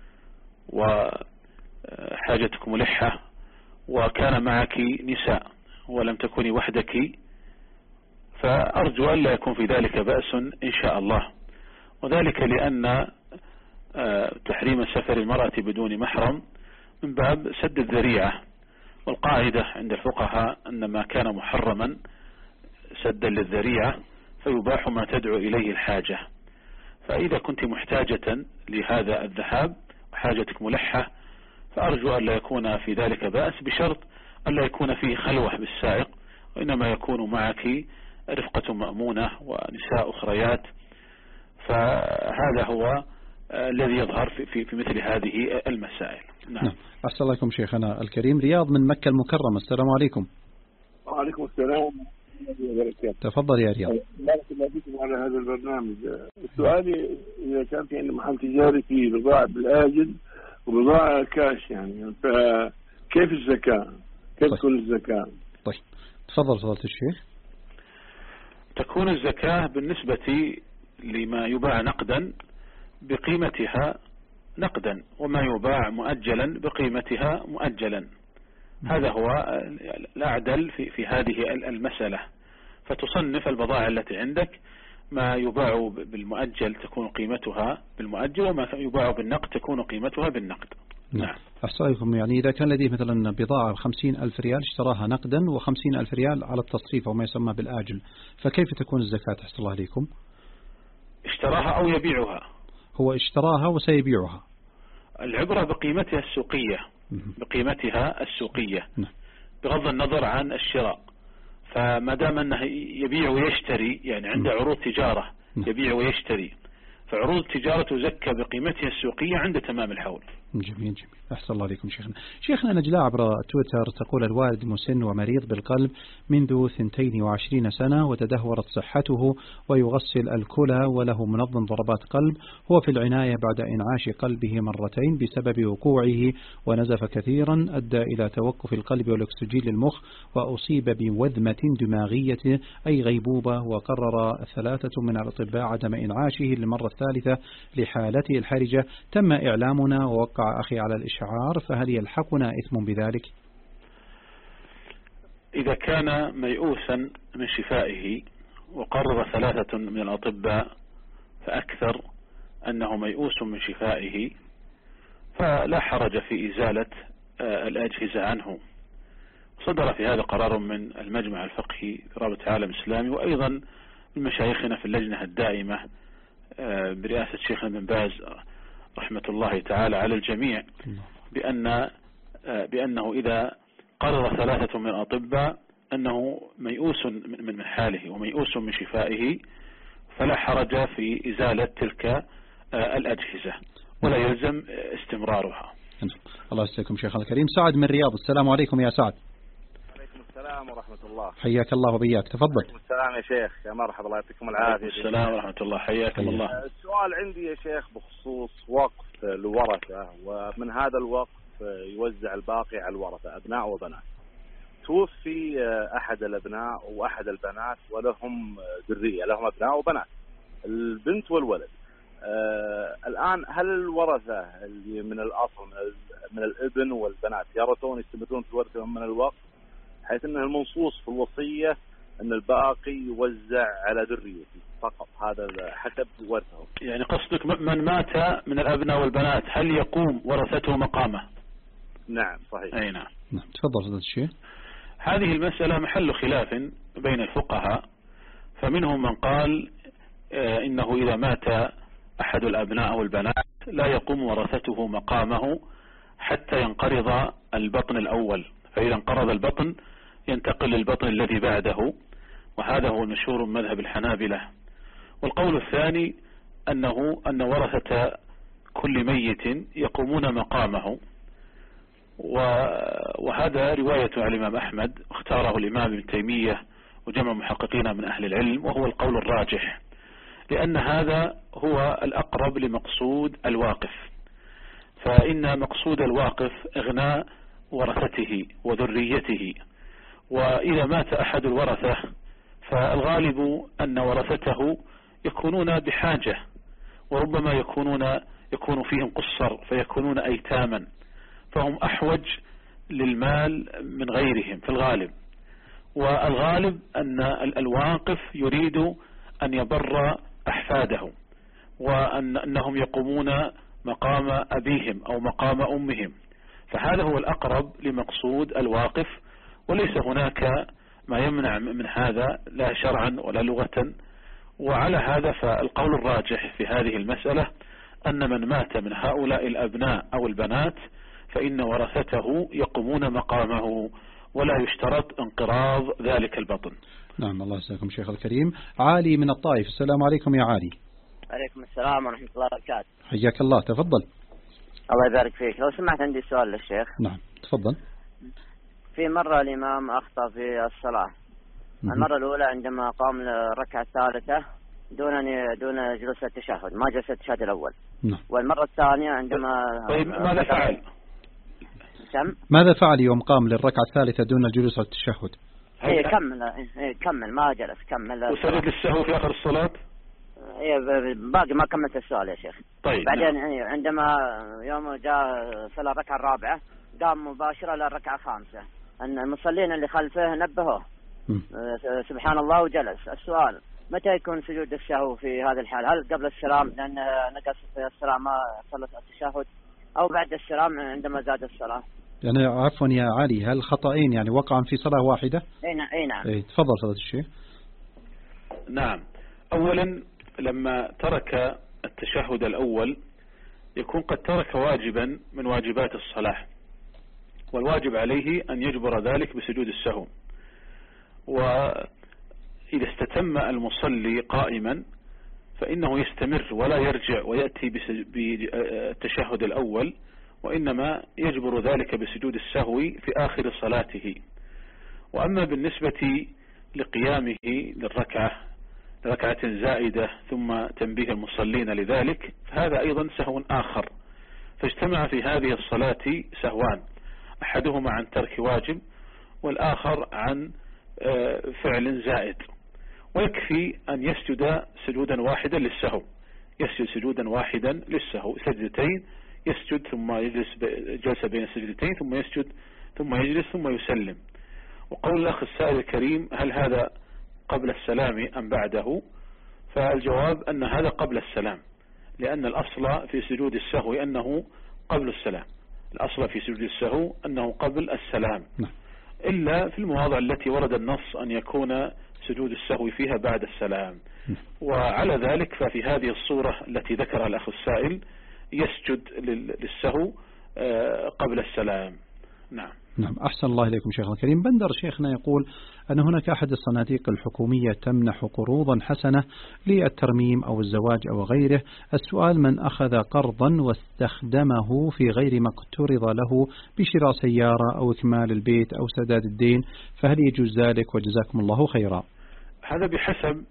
C: وحاجتك ملحة وكان معك نساء ولم تكوني وحدك، فأرجو أن لا يكون في ذلك بأس إن شاء الله، وذلك لأن تحريم سفر المرأة بدون محرم من باب سد الذريعة، والقاعدة عند الفقهاء أن ما كان محرما سدا للذريعة فيباح ما تدعو إليه الحاجة. فإذا كنت محتاجة لهذا الذهاب وحاجتك ملحة فأرجو أن لا يكون في ذلك بأس، بشرط أن لا يكون فيه خلوة بالسائق، وإنما يكون معك رفقة مأمونة ونساء أخريات. فهذا هو الذي يظهر في, في, في مثل هذه المسائل. نعم.
J: نعم. أحسن الله إليكم شيخنا الكريم. رياض من مكة المكرمة، السلام عليكم.
P: وعليكم السلام.
J: تفضل يا رياض.
P: بارك الله فيكم على هذا البرنامج. سؤالي إذا كان في عندنا محل تجاري في بضاعة بالآجل وبضاعة كاش، يعني فكيف الزكاة؟ كيف تكون الزكاة؟
J: طيب تفضل فضيلة الشيخ.
C: تكون الزكاة بالنسبة لما يباع نقدا بقيمتها نقدا، وما يباع مؤجلا بقيمتها مؤجلا. هذا هو الأعدل في, في هذه المسألة. فتصنف البضائع التي عندك، ما يباع بالمؤجل تكون قيمتها بالمؤجل، وما يباع بالنقد تكون قيمتها بالنقد.
J: نعم. أحسن. يعني إذا كان لديه مثلا بضاعة خمسين ألف ريال اشتراها نقدا وخمسين ألف ريال على التصريف أو ما يسمى بالآجل، فكيف تكون الزكاة أحسن الله عليكم؟
C: اشتراها أو يبيعها؟
J: هو اشتراها وسيبيعها.
C: العبرة بقيمتها السوقية، بقيمتها السوقية بغض النظر عن الشراء. فما دام أنه يبيع ويشتري، يعني عنده عروض تجارة يبيع ويشتري، فعروض التجارة تزكى بقيمتها السوقية عند تمام الحول.
J: جميل جميل. أحسن الله عليكم شيخنا. شيخنا نجلاء عبر تويتر تقول الوالد مسن ومريض بالقلب منذ ثنتين وعشرين سنة، وتدهورت صحته ويغسل الكلى وله منظم ضربات قلب. هو في العناية بعد إنعاش قلبه مرتين بسبب وقوعه، ونزف كثيرا أدى إلى توقف القلب والأكسجين للمخ، وأصيب بوذمة دماغية أي غيبوبة. وقرر ثلاثة من الأطباء عدم إنعاشه للمرة الثالثة لحالته الحرجة. تم إعلامنا ووقع أخي على الإشعار، فهل يلحقنا إثم بذلك؟
C: إذا كان ميؤوسا من شفائه وقرر ثلاثة من الأطباء فأكثر أنه ميؤوس من شفائه، فلا حرج في إزالة الأجهزة عنه. صدر في هذا قرار من المجمع الفقهي في رابطة العالم الإسلامي، وأيضا من مشايخنا في اللجنة الدائمة برئاسة شيخنا بن باز رحمة الله تعالى على الجميع، بأن بأنه إذا قرر ثلاثة من الأطباء أنه ميؤوس من حاله وميؤوس من شفائه، فلا حرج في إزالة تلك الأجهزة ولا يلزم استمرارها.
J: الله يسلمكم شيخ الكريم. سعد من الرياض، السلام عليكم يا سعد.
Q: عليكم السلام ورحمة الله.
J: حياك الله وبياك، تفضل.
Q: عليكم السلام يا شيخ، يا مرحبا، الله يعطيكم العافية.
C: السلام ورحمة الله، حياكم الله.
Q: السؤال عندي يا شيخ بخصوص وقف الورثة، ومن هذا الوقف يوزع الباقي على الورثة أبناء وبنات. توفي أحد الأبناء وأحد البنات ولهم ذرية، لهم أبناء وبنات، البنت والولد. آه الآن هل الورثة اللي من الأصل من الابن والبنات يرثون يستمرون في ورثهم من الوقف، حيث أنه المنصوص في الوصية أن الباقي يوزع على ذريته فقط، هذا حسب ورثهم؟
C: يعني قصدك من مات من الأبناء والبنات هل يقوم ورثته مقامه؟
Q: نعم صحيح.
C: أي نعم.
J: تفضل فضيلة الشيخ.
C: هذه المسألة محل خلاف بين الفقهاء، فمنهم من قال إنه إذا مات أحد الأبناء والبنات لا يقوم ورثته مقامه حتى ينقرض البطن الأول، فإذا انقرض البطن ينتقل للبطن الذي بعده، وهذا هو المشهور من مذهب الحنابلة. والقول الثاني أنه أن ورثة كل ميت يقومون مقامه، وهذا رواية عن الإمام أحمد اختاره الإمام ابن تيمية وجمع محققين من أهل العلم، وهو القول الراجح، لأن هذا هو الأقرب لمقصود الواقف. فإن مقصود الواقف إغناء ورثته وذريته، وإذا مات أحد الورثة فالغالب أن ورثته يكونون بحاجة، وربما يكونون يكون فيهم قصر فيكونون أيتاما، فهم أحوج للمال من غيرهم في الغالب. والغالب أن الواقف يريد أن يبر أحفاده، وأنهم يقومون مقام أبيهم أو مقام أمهم، فهذا هو الأقرب لمقصود الواقف، وليس هناك ما يمنع من هذا لا شرعا ولا لغة. وعلى هذا فالقول الراجح في هذه المسألة أن من مات من هؤلاء الأبناء أو البنات فإن ورثته يقومون مقامه، ولا يشترط انقراض ذلك البطن.
J: نعم، الله يسلمكم شيخ الكريم. علي من الطائف، السلام عليكم يا علي.
R: عليكم السلام ورحمة الله وبركاته.
J: حياك الله، تفضل.
R: الله يبارك فيك. لو سمحت عندي سؤال للشيخ.
J: نعم تفضل.
R: في مرة الإمام أخطأ في الصلاة. المرة الأولى عندما قام للركعة الثالثة دون دون جلوس التشهد، ما جلس التشهد الأول.
J: نعم.
R: والمرة الثانية عندما
C: طيب ماذا فعل؟
R: سم؟
J: ماذا فعل يوم قام للركعة الثالثة دون الجلوس التشهد؟
R: إيه كمل إيه كمل ما جلس كمل.
C: وسجد للسهو في آخر الصلاة؟
R: إيه باقي ما كملت السؤال يا شيخ.
C: طيب.
R: بعدين
C: نعم.
R: إيه عندما يوم جاء صلى الركعة الرابعة قام مباشرة للركعة الخامسة، أن المصلين اللي خلفه نبهوه سبحان الله وجلس. السؤال متى يكون سجود السهو في هذا الحال؟ هل قبل السلام لأن نقص في السلام ما صلت التشهد، أو بعد السلام عندما زاد الصلاة؟
J: يعني عفوا يا علي، هل خطأين يعني وقعا في صلاة واحدة؟
R: اي نعم. اي نعم.
J: اي تفضل فضيلة الشيخ.
C: نعم. أولا لما ترك التشهد الأول يكون قد ترك واجبا من واجبات الصلاة، والواجب عليه أن يجبر ذلك بسجود السهو. وإذا استتم المصلي قائما فإنه يستمر ولا يرجع ويأتي بالتشهد الأول، وإنما يجبر ذلك بسجود السهو في آخر صلاته. وأما بالنسبة لقيامه للركعة ركعة زائدة ثم تنبيه المصلين لذلك فهذا أيضا سهو آخر، فاجتمع في هذه الصلاة سهوان، أحدهما عن ترك واجب والآخر عن فعل زائد. ويكفي أن يسجد سجودا واحدا للسهو، يسجد سجودا واحدا للسهو، سجدتين يسجد ثم يجلس جلسة بين السجدتين ثم يسجد ثم يجلس ثم يسلم. وقول الأخ السائل الكريم هل هذا قبل السلام أم بعده؟ فالجواب أن هذا قبل السلام، لأن الأصل في سجود السهو أنه قبل السلام، الأصل في سجود السهو أنه قبل السلام، إلا في المواضع التي ورد النص أن يكون سجود السهو فيها بعد السلام. وعلى ذلك ففي هذه الصورة التي ذكرها الأخ السائل يسجد للسهو قبل السلام. نعم.
J: نعم، أحسن الله إليكم شيخ الكريم. بندر شيخنا يقول أن هناك أحد الصناديق الحكومية تمنح قروضا حسنة للترميم أو الزواج أو غيره. السؤال من أخذ قرضا واستخدمه في غير ما اقترض له بشراء سيارة أو إكمال البيت أو سداد الدين، فهل يجوز ذلك؟ وجزاكم الله خيرا.
C: هذا بحسب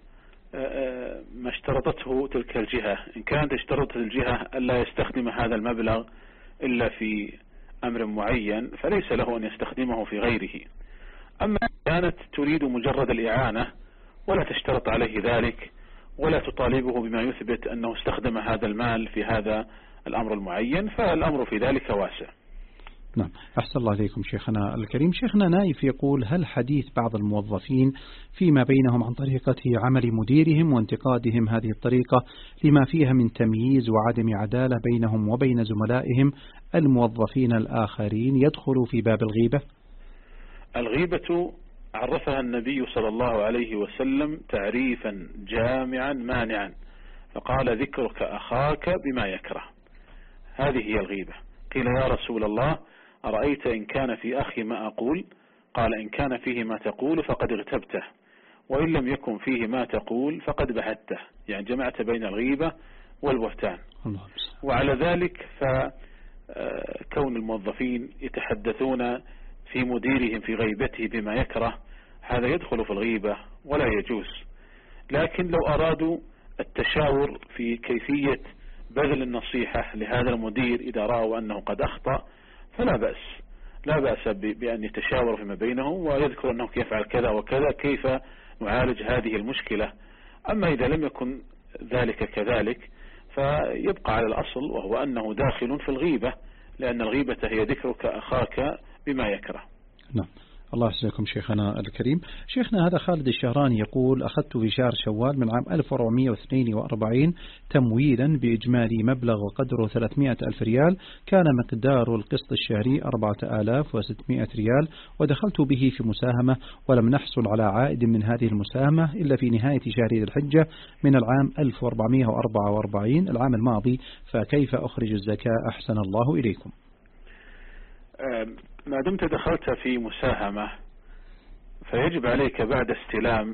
C: ما اشترطته تلك الجهة. إن كانت اشترطت الجهة ألا يستخدم هذا المبلغ إلا في أمر معين فليس له أن يستخدمه في غيره. أما كانت تريد مجرد الإعانة ولا تشترط عليه ذلك ولا تطالبه بما يثبت أنه استخدم هذا المال في هذا الأمر المعين فالأمر في ذلك واسع.
J: نعم، أحسن الله إليكم شيخنا الكريم. شيخنا نايف يقول هل حديث بعض الموظفين فيما بينهم عن طريقة عمل مديرهم وانتقادهم هذه الطريقة لما فيها من تمييز وعدم عدالة بينهم وبين زملائهم الموظفين الآخرين يدخل في باب الغيبة؟
C: الغيبة عرفها النبي صلى الله عليه وسلم تعريفا جامعا مانعا، فقال ذكرك أخاك بما يكره. هذه هي الغيبة. قيل يا رسول الله أرأيت إن كان في أخي ما أقول؟ قال إن كان فيه ما تقول فقد اغتبته، وإن لم يكن فيه ما تقول فقد بهته، يعني جمعت بين الغيبة والبهتان. وعلى ذلك فكون الموظفين يتحدثون في مديرهم في غيبته بما يكره هذا يدخل في الغيبة ولا يجوز. لكن لو أرادوا التشاور في كيفية بذل النصيحة لهذا المدير إذا رأوا أنه قد أخطأ فلا بأس، لا بأس بأن يتشاوروا فيما بينهم ويذكر أنه يفعل كذا وكذا كيف نعالج هذه المشكلة. أما إذا لم يكن ذلك كذلك فيبقى على الأصل وهو أنه داخل في الغيبة، لأن الغيبة هي ذكرك أخاك بما يكره.
J: نعم. الله يحسنكم شيخنا الكريم. شيخنا هذا خالد الشهراني يقول أخذت في شهر شوال من عام ألف وأربعمائة واثنين وأربعين تمويلا بإجمالي مبلغ قدره ثلاثمائة ألف ريال، كان مقدار القسط الشهري أربعة آلاف وستمائة ريال، ودخلت به في مساهمة ولم نحصل على عائد من هذه المساهمة إلا في نهاية شهر ذي الحجة من العام ألف وأربعمائة وأربعة وأربعين العام الماضي، فكيف أخرج الزكاة أحسن الله إليكم؟
C: ما دمت دخلت في مساهمة فيجب عليك بعد استلام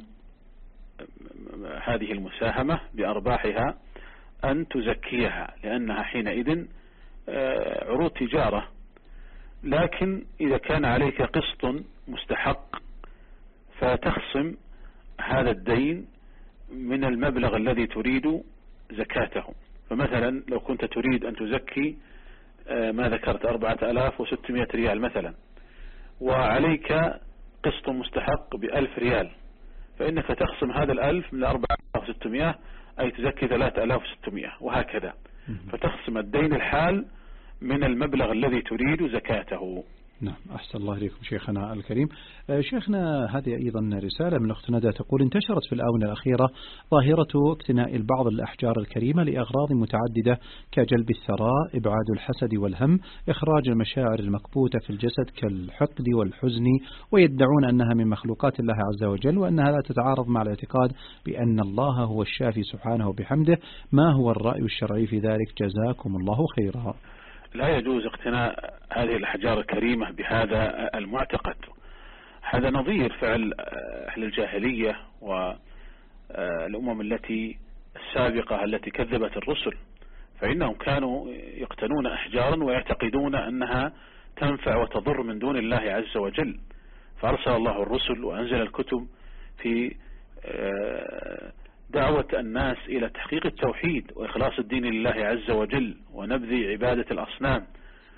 C: هذه المساهمة بأرباحها أن تزكيها، لأنها حينئذ عروض تجارة. لكن إذا كان عليك قسط مستحق فتخصم هذا الدين من المبلغ الذي تريد زكاته. فمثلا لو كنت تريد أن تزكي ما ذكرت أربعة آلاف وستمائة ريال مثلا، وعليك قسط مستحق بألف ريال، فإنك تخصم هذا الألف من أربعة آلاف وستمائة أي تزكي ثلاثة آلاف وستمائة وهكذا، فتخصم الدين الحال من المبلغ الذي تريد زكاته.
J: نعم. أحسن الله إليكم شيخنا الكريم. شيخنا هذه أيضا رسالة من أخت ندى تقول انتشرت في الآونة الأخيرة ظاهرة اقتناء البعض الأحجار الكريمة لأغراض متعددة كجلب الثراء، إبعاد الحسد والهم، إخراج المشاعر المكبوتة في الجسد كالحقد والحزن، ويدعون أنها من مخلوقات الله عز وجل وأنها لا تتعارض مع الاعتقاد بأن الله هو الشافي سبحانه وبحمده. ما هو الرأي الشرعي في ذلك؟ جزاكم الله خيرا.
C: لا يجوز اقتناء هذه الأحجار الكريمة بهذا المعتقد، هذا نظير فعل أهل الجاهلية والأمم التي السابقة التي كذبت الرسل، فإنهم كانوا يقتنون أحجارا ويعتقدون أنها تنفع وتضر من دون الله عز وجل، فأرسل الله الرسل وأنزل الكتب في دعوة الناس إلى تحقيق التوحيد وإخلاص الدين لله عز وجل ونبذ عبادة الأصنام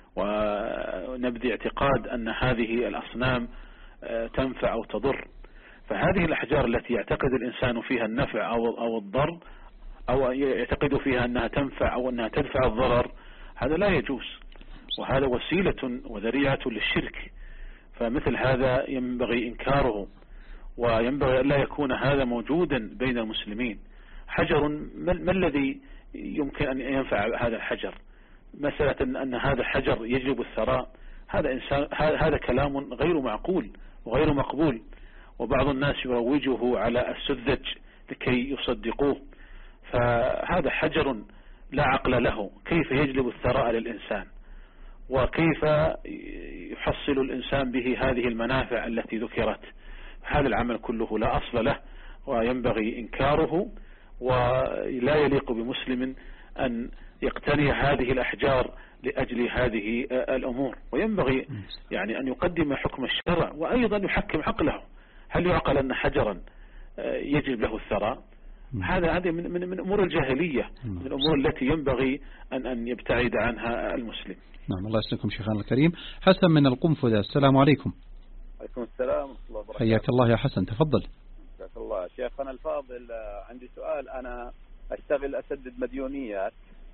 C: ونبذ اعتقاد أن هذه الأصنام تنفع أو تضر. فهذه الأحجار التي يعتقد الإنسان فيها النفع أو أو الضر أو يعتقد فيها أنها تنفع أو أنها تدفع الضرر، هذا لا يجوز، وهذا وسيلة وذريعة للشرك، فمثل هذا ينبغي إنكاره، وينبغي أن لا يكون هذا موجودا بين المسلمين. حجر ما الذي يمكن أن ينفع هذا الحجر؟ مسألة أن هذا الحجر يجلب الثراء، هذا إنسان هذا كلام غير معقول وغير مقبول، وبعض الناس يروجه على السذج لكي يصدقوه، فهذا حجر لا عقل له، كيف يجلب الثراء للإنسان وكيف يحصل الإنسان به هذه المنافع التي ذكرت؟ هذا العمل كله لا أصل له وينبغي إنكاره، ولا يليق بمسلم أن يقتني هذه الأحجار لأجل هذه الأمور، وينبغي يعني أن يقدم حكم الشرع وأيضا يحكم عقله. هل يعقل أن حجرا يجب له الثراء؟ هذا هذه من, من, من أمور الجاهلية، من الأمور التي ينبغي أن, أن يبتعد عنها المسلم.
J: نعم. الله يسلمكم شيخنا الكريم. حسن من القنفذة، السلام عليكم.
S: عليكم السلام ورحمة الله وبركاته.
J: حياك الله يا حسن، تفضل.
S: حياك الله. شيخنا الفاضل، عندي سؤال. أنا أشتغل أسدد مديونيات،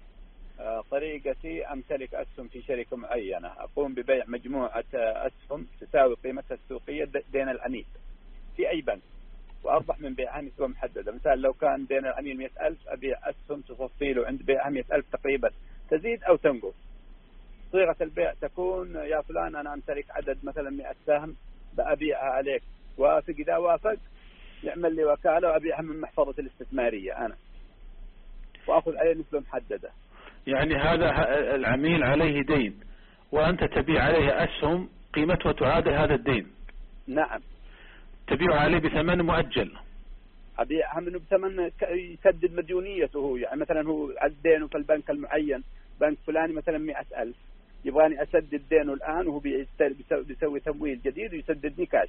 S: طريقتي أمتلك أسهم في شركة معينة، أقوم ببيع مجموعة أسهم تساوي قيمتها السوقية دين العميل في أي بنك، وأربح من بيعها نسبة محددة. مثلا لو كان دين العميل مئة ألف، أبيع أسهم تصفي له عند بيعها مئة ألف تقريبا، تزيد أو تنقص. صيغة البيع تكون يا فلان أنا أمتلك عدد مثلا مئة سهم بأبيعها عليك، وافق إذا وافق يعمل لي وكالة وأبيعها من محفظة الاستثمارية أنا، وأخذ عليه نسبة محددة.
C: يعني هذا العميل عليه دين وأنت تبيع عليه أسهم قيمتها تعادل هذا الدين.
S: نعم.
C: تبيع عليه بثمن مؤجل.
S: أبيعها منه بثمن يسدد مديونيته. يعني مثلا هو الدين في البنك المعين، بنك فلاني مثلا مئة ألف، يبغاني أسدد دينه الآن وهو بيسوي تمويل جديد ويسددني كاش.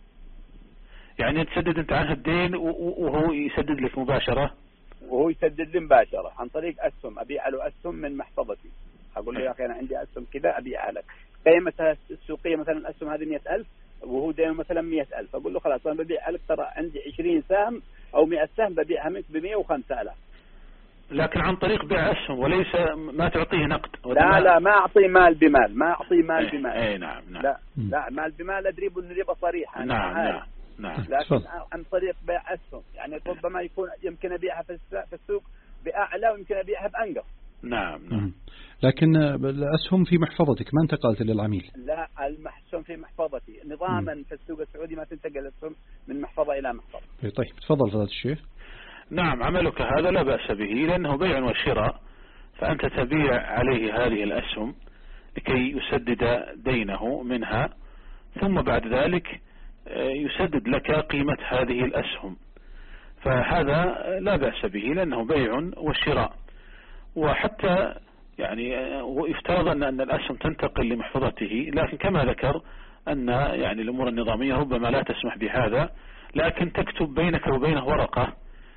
C: يعني تسدد أنت عنه الدين وهو يسدد لك مباشرة؟
S: وهو يسدد لي مباشرة عن طريق أسهم. أبيع له أسهم من محفظتي، أقول له يا أخي أنا عندي أسهم كذا أبيعها لك، قيمتها السوقية مثلا الأسهم هذه مئة ألف وهو دينه مثلا مئة ألف، أقول له خلاص أنا ببيع لك ترى عندي عشرين سهم أو مئة سهم ببيعها منك بمئة وخمسة آلاف.
C: لكن عن طريق بيع أسهم وليس ما تعطيه نقد.
S: لا لا ما أعطي مال بمال، ما أعطي مال
C: ايه
S: بمال.
C: ايه نعم نعم.
S: لا لا مال بمال أدريب الربا صريحة.
C: نعم نعم نعم.
S: لكن عن طريق بيع أسهم يعني ربما يكون يمكن أبيعها في السوق بأعلى ويمكن أبيعها بأنقص.
C: نعم نعم.
J: لكن الأسهم في محفظتك ما انتقلت للعميل.
S: لا الأسهم في محفظتي نظاما. م. في السوق السعودي ما تنتقل الأسهم من محفظة إلى محفظة.
J: طيب تفضل فضيلة الشيخ.
C: نعم عملك هذا لا بأس به لأنه بيع وشراء، فأنت تبيع عليه هذه الأسهم لكي يسدد دينه منها، ثم بعد ذلك يسدد لك قيمة هذه الأسهم، فهذا لا بأس به لأنه بيع وشراء. وحتى يعني يفترض أن الأسهم تنتقل لمحفظته، لكن كما ذكر أن يعني الأمور النظامية ربما لا تسمح بهذا، لكن تكتب بينك وبينه ورقة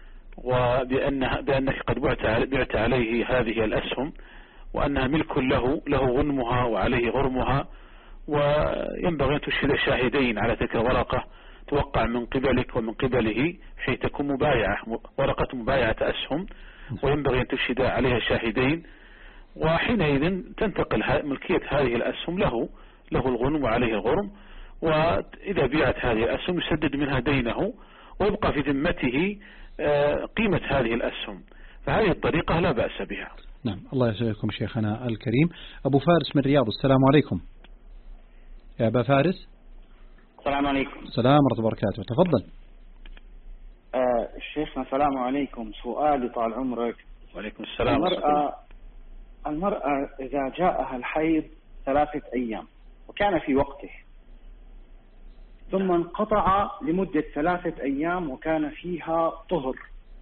C: وبأنها بأنك قد بعت عليه هذه الأسهم وأنها ملك له له غنمها وعليه غرمها، وينبغي أن تشهد شاهدين على تلك الورقة توقع من قبلك ومن قبله حيث تكون مبايعة ورقة مبايعة أسهم، وينبغي أن تشهد عليها شاهدين، وحينئذ تنتقل ملكية هذه الأسهم له له الغنم وعليه الغرم، وإذا بيعت هذه الأسهم يسدد منها دينه ويبقى في ذمته قيمة هذه الأسهم. فهذه الطريقة لا بأس بها.
J: نعم. الله يسعدكم شيخنا الكريم. أبو فارس من رياض، السلام عليكم يا أبا فارس.
T: السلام عليكم.
J: السلام ورحمة الله وبركاته، تفضل.
T: آه شيخنا السلام عليكم. سؤالي طال عمرك.
C: وعليكم السلام.
T: المرأة المرأة إذا جاءها الحيض ثلاثة أيام وكان في وقته، ثم انقطع لمدة ثلاثة أيام وكان فيها طهر،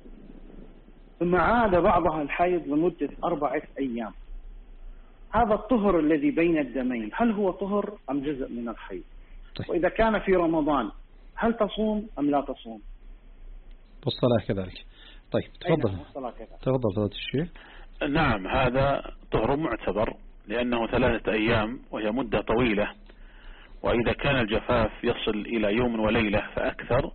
T: ثم عاد بعضها الحيض لمدة أربعة أيام، هذا الطهر الذي بين الدمين هل هو طهر أم جزء من الحيض؟ طيب. وإذا كان في رمضان هل تصوم أم لا تصوم؟
J: والصلاة كذلك. طيب تفضل. تفضل فضيلة الشيخ.
C: نعم هذا طهر معتبر لأنه ثلاثة أيام وهي مدة طويلة، وإذا كان الجفاف يصل إلى يوم وليلة فأكثر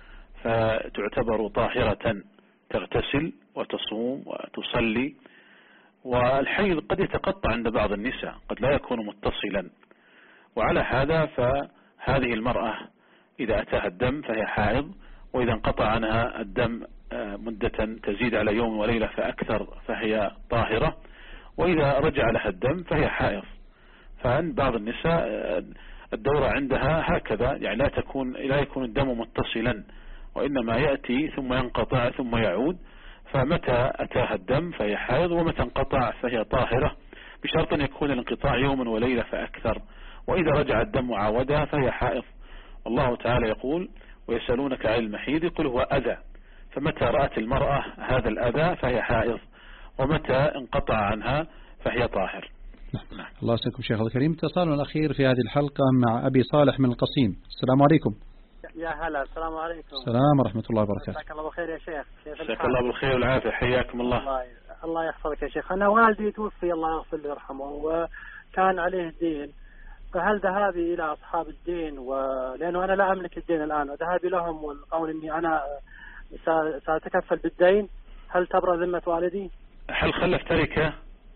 C: فتعتبر طاهرة تغتسل وتصوم وتصلي. والحيض قد يتقطع عند بعض النساء، قد لا يكون متصلا، وعلى هذا فهذه المرأة إذا أتاها الدم فهي حائض، وإذا انقطع عنها الدم مدة تزيد على يوم وليلة فأكثر فهي طاهرة، وإذا رجع لها الدم فهي حائض. فعند بعض النساء الدورة عندها هكذا، يعني لا تكون لا يكون الدم متصلا، وإنما يأتي ثم ينقطع ثم يعود، فمتى أتاها الدم فهي حائض، ومتى انقطع فهي طاهرة، بشرط أن يكون الانقطاع يوما وليلة فأكثر، وإذا رجع الدم عاودها فهي حائض. الله تعالى يقول: ويسألونك عن المحيض قل هو أذى، فمتى رأت المرأة هذا الأذى فهي حائض، ومتى انقطع عنها فهي طاهر.
J: نعم. الله يسعدكم شيخ الكريم. اتصالنا الأخير في هذه الحلقة مع أبي صالح من القصيم. السلام عليكم.
U: يا هلا. السلام عليكم.
J: السلام ورحمة الله وبركاته.
U: جزاك الله بالخير يا شيخ.
C: جزاك الله بالخير والعافية، حياكم الله.
U: الله الله يحفظك يا شيخ. أنا والدي توفي الله يغفر له ويرحمه، وكان عليه دين، فهل ذهابي إلى أصحاب الدين و... لأنه أنا لا أملك الدين الآن، وذهابي لهم والقول إني أنا سأتكفل بالدين، هل تبرأ ذمة والدي؟
C: هل خلف تركة؟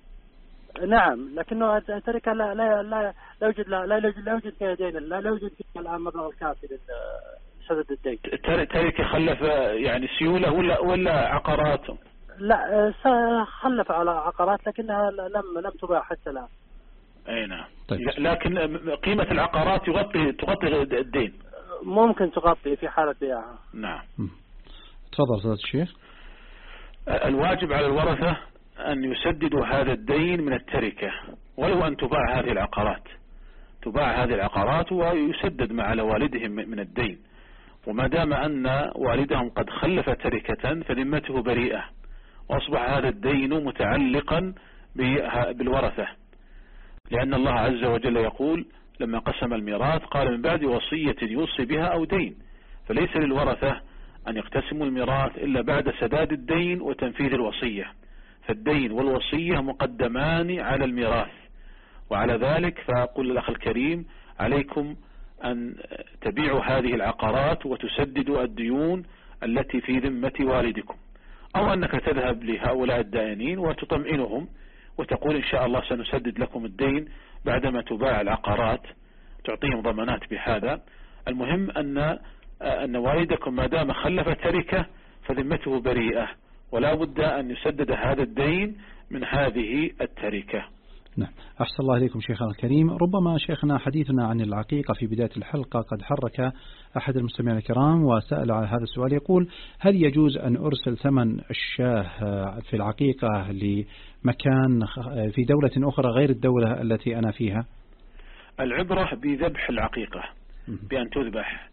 U: نعم، لكنه تركة لا لا لا لا يوجد لا لا يوجد لا يوجد فيها دين، لا لا يوجد فيها الآن مبلغ الكافي لسداد الدين.
C: تركة خلف يعني سيولة ولا ولا عقارات؟
U: لا خلف على عقارات لكنها لم لم تباع حتى الآن.
C: أي نعم. طيب. لكن قيمة العقارات تغطي تغطي الدين.
U: ممكن تغطي في حالة بيعها.
C: نعم.
J: تفضل سيادة الشيخ.
C: الواجب على الورثة أن يسددوا هذا الدين من التركة، ولو أن تباع هذه العقارات تباع هذه العقارات ويسدد ما على والدهم من الدين. وما دام أن والدهم قد خلف تركة فذمته بريئة، وأصبح هذا الدين متعلقا بالورثة، لأن الله عز وجل يقول لما قسم الميراث قال من بعد وصية يوصي بها أو دين، فليس للورثة أن يقتسموا الميراث إلا بعد سداد الدين وتنفيذ الوصية، فالدين والوصية مقدمان على الميراث. وعلى ذلك فأقول للأخ الكريم عليكم أن تبيعوا هذه العقارات وتسددوا الديون التي في ذمة والدكم، أو أنك تذهب لهؤلاء الدائنين وتطمئنهم وتقول إن شاء الله سنسدد لكم الدين بعدما تباع العقارات، تعطيهم ضمانات بهذا. المهم أن أن والدكم ما دام خلف تركة فذمته بريئة، ولا بد أن يسدد هذا الدين من هذه التركة.
J: نعم، أحسن الله إليكم شيخنا الكريم. ربما شيخنا حديثنا عن العقيقة في بداية الحلقة قد حرك أحد المستمعين الكرام وسأل على هذا السؤال، يقول هل يجوز أن أرسل ثمن الشاه في العقيقة لمكان في دولة أخرى غير الدولة التي أنا فيها؟
C: العبرة بذبح العقيقة، بأن تذبح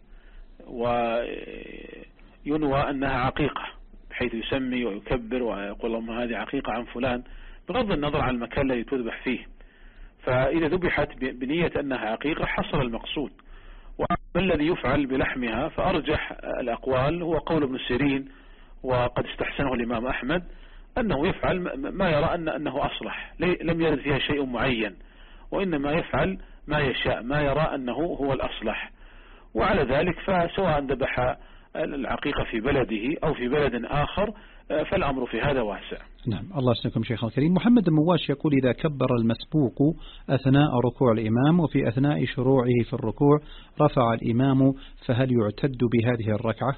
C: وينوى أنها عقيقة، بحيث يسمي ويكبر ويقول اللهم هذه عقيقة عن فلان، بغض النظر عن المكان الذي تذبح فيه. فإذا ذبحت بنية أنها عقيقة حصل المقصود. وما الذي يفعل بلحمها فأرجح الأقوال هو قول ابن سيرين، وقد استحسنه الإمام أحمد، أنه يفعل ما يرى أن أنه أصلح، لم يرد فيها شيء معين، وإنما يفعل ما يشاء، ما يرى أنه هو الأصلح. وعلى ذلك فسواء ذبح العقيقة في بلده أو في بلد آخر فالأمر في هذا واسع.
J: نعم، الله يسلمكم شيخنا الكريم. محمد المواش يقول إذا كبر المسبوق أثناء ركوع الإمام وفي أثناء شروعه في الركوع رفع الإمام، فهل يعتد بهذه الركعة؟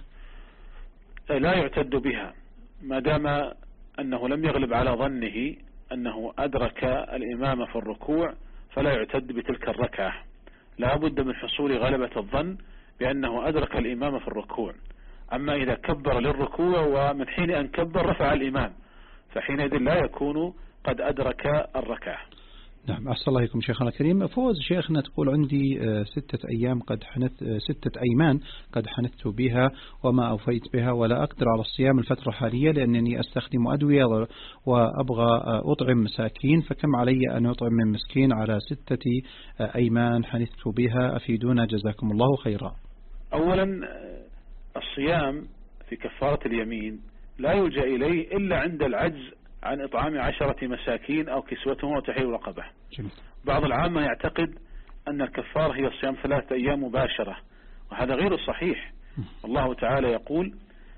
C: لا يعتد بها، ما دام أنه لم يغلب على ظنه أنه أدرك الإمام في الركوع فلا يعتد بتلك الركعة. لا بد من حصول غلبة الظن بأنه أدرك الإمام في الركوع. أما إذا كبر للركوع ومن حين أن كبر رفع الإمام فحينئذ لا يكون قد أدرك الركعة.
J: نعم، أحسن الله إليكم شيخنا الكريم. فوز شيخنا تقول عندي ستة أيام قد حنث ستة أيمان قد حنثت بها وما أوفيت بها، ولا أقدر على الصيام الفترة الحالية لأنني أستخدم أدوية وأبغى أطعم مساكين، فكم علي أن أطعم من مسكين على ستة أيمان حنثت بها؟ أفيدونا جزاكم الله خيرا.
C: أولا الصيام في كفارة اليمين لا يلجأ إليه إلا عند العجز عن إطعام عشرة مساكين أو كسوتهم وتحرير رقبة. بعض العامة يعتقد أن الكفارة هي الصيام ثلاثة أيام مباشرة، وهذا غير صحيح. الله تعالى يقول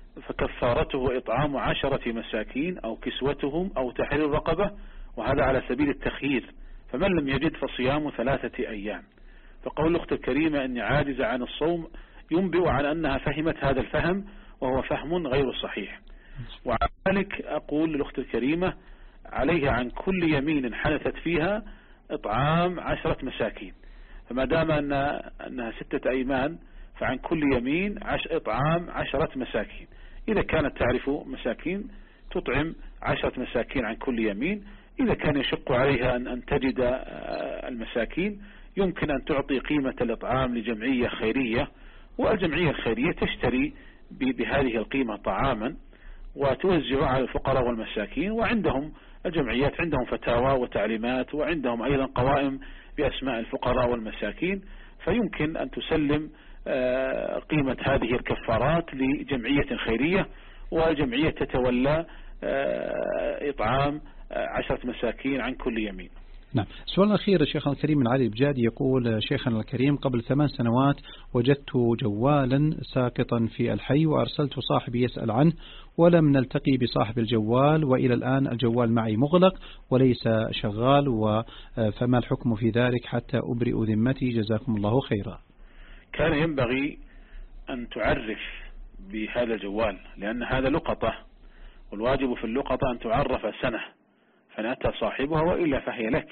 C: فكفارته إطعام عشرة مساكين أو كسوتهم أو تحرير رقبة، وهذا على سبيل التخيير، فمن لم يجد فصيام ثلاثة أيام. فقول الأخت الكريمة أني عاجزة عن الصوم ينبئ عن أنها فهمت هذا الفهم وهو فهم غير صحيح. وعلى ذلك أقول للأخت الكريمة عليها عن كل يمين حنثت فيها إطعام عشرة مساكين، فما دام أن أنها ستة أيمان فعن كل يمين عش إطعام عشرة مساكين. إذا كانت تعرف مساكين تطعم عشرة مساكين عن كل يمين. إذا كان يشق عليها أن, أن تجد المساكين يمكن أن تعطي قيمة الإطعام لجمعية خيرية، والجمعية الخيرية تشتري بهذه القيمة طعاما وتوزع على الفقراء والمساكين. وعندهم الجمعيات عندهم فتاوى وتعليمات، وعندهم أيضا قوائم بأسماء الفقراء والمساكين، فيمكن أن تسلم قيمة هذه الكفارات لجمعية خيرية، والجمعية تتولى إطعام عشرة مساكين عن كل يمين.
J: نعم. السؤال الأخير شيخنا الكريم من علي البجادي يقول شيخنا الكريم قبل ثمان سنوات وجدت جوالا ساقطا في الحي وأرسلت صاحبي يسأل عنه ولم نلتقي بصاحب الجوال، وإلى الآن الجوال معي مغلق وليس شغال، فما الحكم في ذلك حتى أبرئ ذمتي جزاكم الله خيرا؟
C: كان ينبغي أن تعرف بهذا الجوال، لأن هذا لقطة، والواجب في اللقطة أن تعرف سنة، فنأتى صاحبها وإلا فهي لك.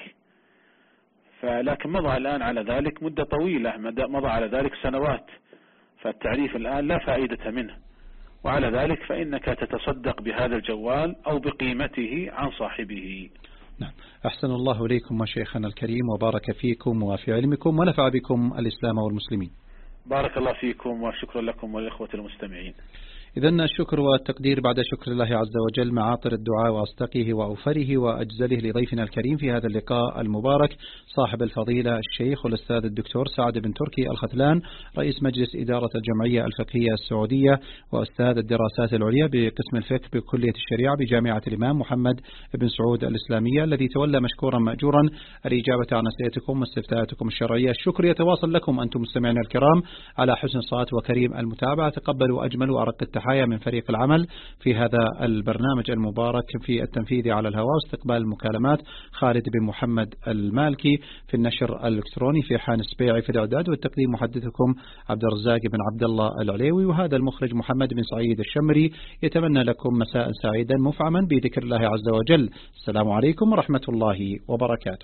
C: فلكن مضى الآن على ذلك مدة طويلة، مضى على ذلك سنوات، فالتعريف الآن لا فائدة منه. وعلى ذلك فإنك تتصدق بهذا الجوال أو بقيمته عن صاحبه.
J: نعم. أحسن الله إليكم شيخنا الكريم وبارك فيكم وفي علمكم ونفع بكم الإسلام والمسلمين.
C: بارك الله فيكم وشكرا لكم والإخوة المستمعين.
J: إذن الشكر والتقدير بعد شكر الله عز وجل معاطر الدعاء وأصدقه وأوفره وأجزله لضيفنا الكريم في هذا اللقاء المبارك صاحب الفضيلة الشيخ والأستاذ الدكتور سعد بن تركي الختلان رئيس مجلس إدارة الجمعية الفقهية السعودية وأستاذ الدراسات العليا بقسم الفقه بكلية الشريعة بجامعة الإمام محمد بن سعود الإسلامية الذي تولى مشكورا مأجورا الإجابة عن أسئلتكم واستفتاءاتكم الشرعية. الشكر يتواصل لكم أنتم مستمعين الكرام على حسن الصلاة وكريم المتابعة. تقبلوا أجمل وأرق التحايا من فريق العمل في هذا البرنامج المبارك في التنفيذ على الهواء واستقبال المكالمات خالد بن محمد المالكي في النشر الإلكتروني في حان السبيعي في الإعداد والتقديم محدثكم عبد الرزاق بن عبد الله العليوي وهذا المخرج محمد بن سعيد الشمري يتمنى لكم مساء سعيدا مفعما بذكر الله عز وجل. السلام عليكم ورحمة الله وبركاته.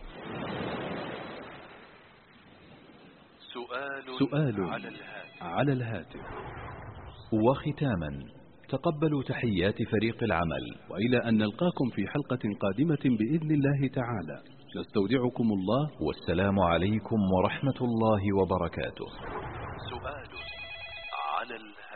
A: سؤال, سؤال على الهاتف. وختاما تقبلوا تحيات فريق العمل وإلى أن نلقاكم في حلقة قادمة بإذن الله تعالى. نستودعكم الله والسلام عليكم ورحمة الله وبركاته. سؤال على الهاتف.